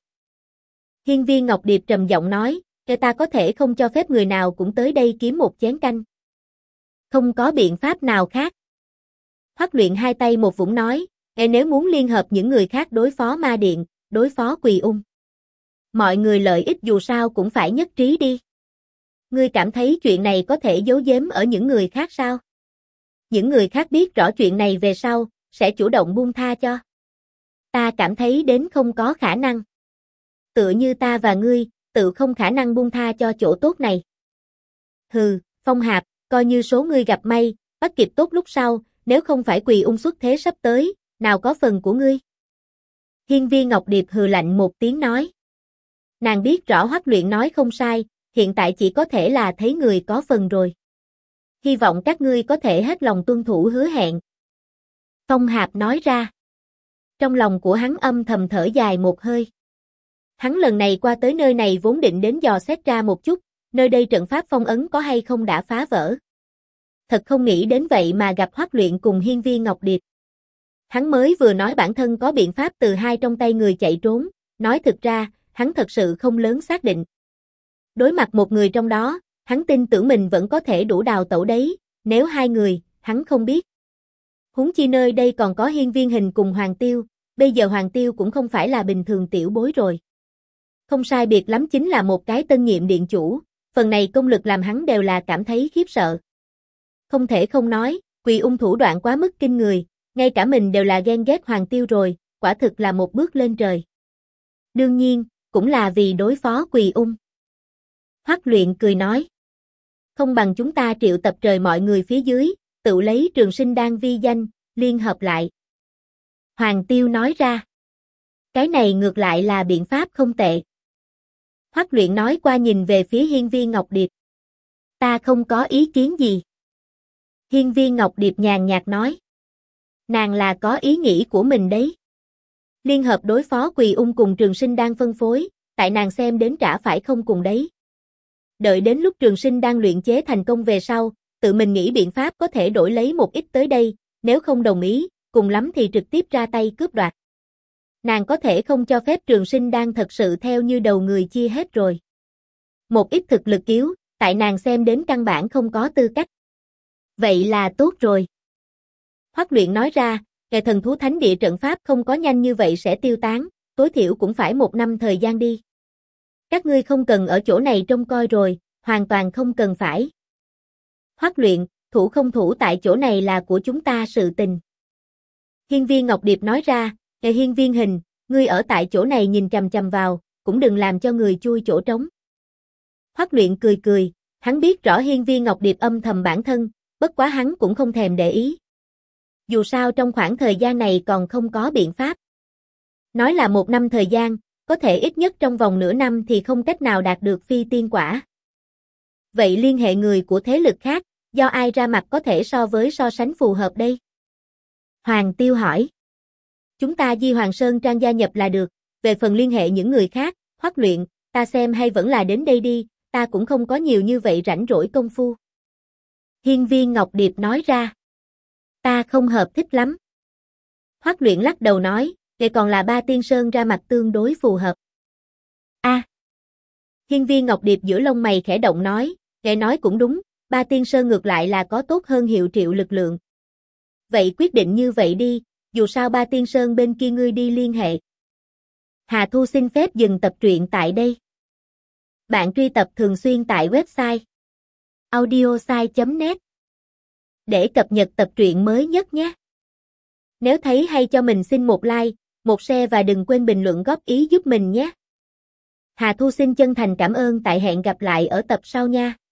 Hiên Viên Ngọc Điệp trầm giọng nói, ta có thể không cho phép người nào cũng tới đây kiếm một chén canh. Không có biện pháp nào khác. Hoắc Luyện hai tay một vũng nói, Nếu muốn liên hợp những người khác đối phó ma điện, đối phó Quỳ Ung. Mọi người lợi ích dù sao cũng phải nhất trí đi. Ngươi cảm thấy chuyện này có thể giấu giếm ở những người khác sao? Những người khác biết rõ chuyện này về sau, sẽ chủ động buông tha cho. Ta cảm thấy đến không có khả năng. Tựa như ta và ngươi, tự không khả năng buông tha cho chỗ tốt này. Hừ, Phong Hạp, coi như số ngươi gặp may, bắt kịp tốt lúc sau, nếu không phải Quỳ Ung xuất thế sắp tới, nào có phần của ngươi. Hiên Viên Ngọc Điệp hừ lạnh một tiếng nói. Nàng biết rõ Hoắc Luyện nói không sai, hiện tại chỉ có thể là thấy người có phần rồi. Hy vọng các ngươi có thể hết lòng tuân thủ hứa hẹn. Phong Hạp nói ra. Trong lòng của hắn âm thầm thở dài một hơi. Hắn lần này qua tới nơi này vốn định đến dò xét ra một chút, nơi đây trận pháp phong ấn có hay không đã phá vỡ. Thật không nghĩ đến vậy mà gặp Hoắc Luyện cùng Hiên Viên Ngọc Điệp. Hắn mới vừa nói bản thân có biện pháp từ hai trong tay người chạy trốn, nói thực ra, hắn thật sự không lớn xác định. Đối mặt một người trong đó, hắn tin tưởng mình vẫn có thể đủ đào tẩu đấy, nếu hai người, hắn không biết. Huống chi nơi đây còn có Hiên Viên Hình cùng Hoàng Tiêu, bây giờ Hoàng Tiêu cũng không phải là bình thường tiểu bối rồi. Không sai biệt lắm chính là một cái tân nhiệm điện chủ, phần này công lực làm hắn đều là cảm thấy khiếp sợ. Không thể không nói, Quỳ Ung thủ đoạn quá mức kinh người, ngay cả mình đều là ghen ghét Hoàng Tiêu rồi, quả thực là một bước lên trời. Đương nhiên, cũng là vì đối phó Quỳ Ung. Hoắc Luyện cười nói. Không bằng chúng ta triệu tập trời mọi người phía dưới, tự lấy Trường Sinh Đan vi danh, liên hợp lại. Hoàng Tiêu nói ra. Cái này ngược lại là biện pháp không tệ. Hoắc Luyện nói qua nhìn về phía Hiên Viên Ngọc Điệp. Ta không có ý kiến gì. Hiên Viên Ngọc Điệp nhàn nhạt nói. Nàng là có ý nghĩ của mình đấy. Liên hợp đối phó Quỳ Ung cùng Trường Sinh Đan phân phối, tại nàng xem đến trả phải không cùng đấy. Đợi đến lúc Trường Sinh Đan luyện chế thành công về sau, tự mình nghĩ biện pháp có thể đổi lấy một ít tới đây, nếu không đồng ý, cùng lắm thì trực tiếp ra tay cướp đoạt. Nàng có thể không cho phép Trường Sinh Đan thật sự theo như đầu người chia hết rồi. Một ít thực lực yếu, tại nàng xem đến căn bản không có tư cách. Vậy là tốt rồi. Hoắc Luyện nói ra, Ngài Thần Thú Thánh Địa trận pháp không có nhanh như vậy sẽ tiêu tán, tối thiểu cũng phải 1 năm thời gian đi. Các ngươi không cần ở chỗ này trông coi rồi, hoàn toàn không cần phải. Hoắc Luyện, thủ không thủ tại chỗ này là của chúng ta sự tình. Hiên Viên Ngọc Điệp nói ra, Hiên Viên Hình, ngươi ở tại chỗ này nhìn chằm chằm vào, cũng đừng làm cho người chui chỗ trống. Hoắc Luyện cười cười, hắn biết rõ Hiên Viên Ngọc Điệp âm thầm bản thân, bất quá hắn cũng không thèm để ý. Dù sao trong khoảng thời gian này còn không có biện pháp. Nói là 1 năm thời gian, có thể ít nhất trong vòng nửa năm thì không cách nào đạt được phi tiên quả. Vậy liên hệ người của thế lực khác, do ai ra mặt có thể so sánh phù hợp đây? Hoàng Tiêu hỏi. Chúng ta Di Hoàng Sơn Trang gia nhập là được, về phần liên hệ những người khác, Hoắc Luyện, ta xem hay vẫn là đến đây đi, ta cũng không có nhiều như vậy rảnh rỗi công phu. Hiên Viên Ngọc Điệp nói ra. Ta không hợp thích lắm. Hoắc Luyện lắc đầu nói, vậy còn là Ba Tiên Sơn ra mặt tương đối phù hợp. Hiên Viên Ngọc Điệp giữa lông mày khẽ động nói, nghe nói cũng đúng, Ba Tiên Sơn ngược lại là có tốt hơn hiệu triệu lực lượng. Vậy quyết định như vậy đi, dù sao Ba Tiên Sơn bên kia ngươi đi liên hệ. Hà Thu xin phép dừng tập truyện tại đây. Bạn truy tập thường xuyên tại website audiosai.net để cập nhật tập truyện mới nhất nhé. Nếu thấy hay cho mình xin một like, một share và đừng quên bình luận góp ý giúp mình nhé. Hà Thu xin chân thành cảm ơn, tại hẹn gặp lại ở tập sau nha.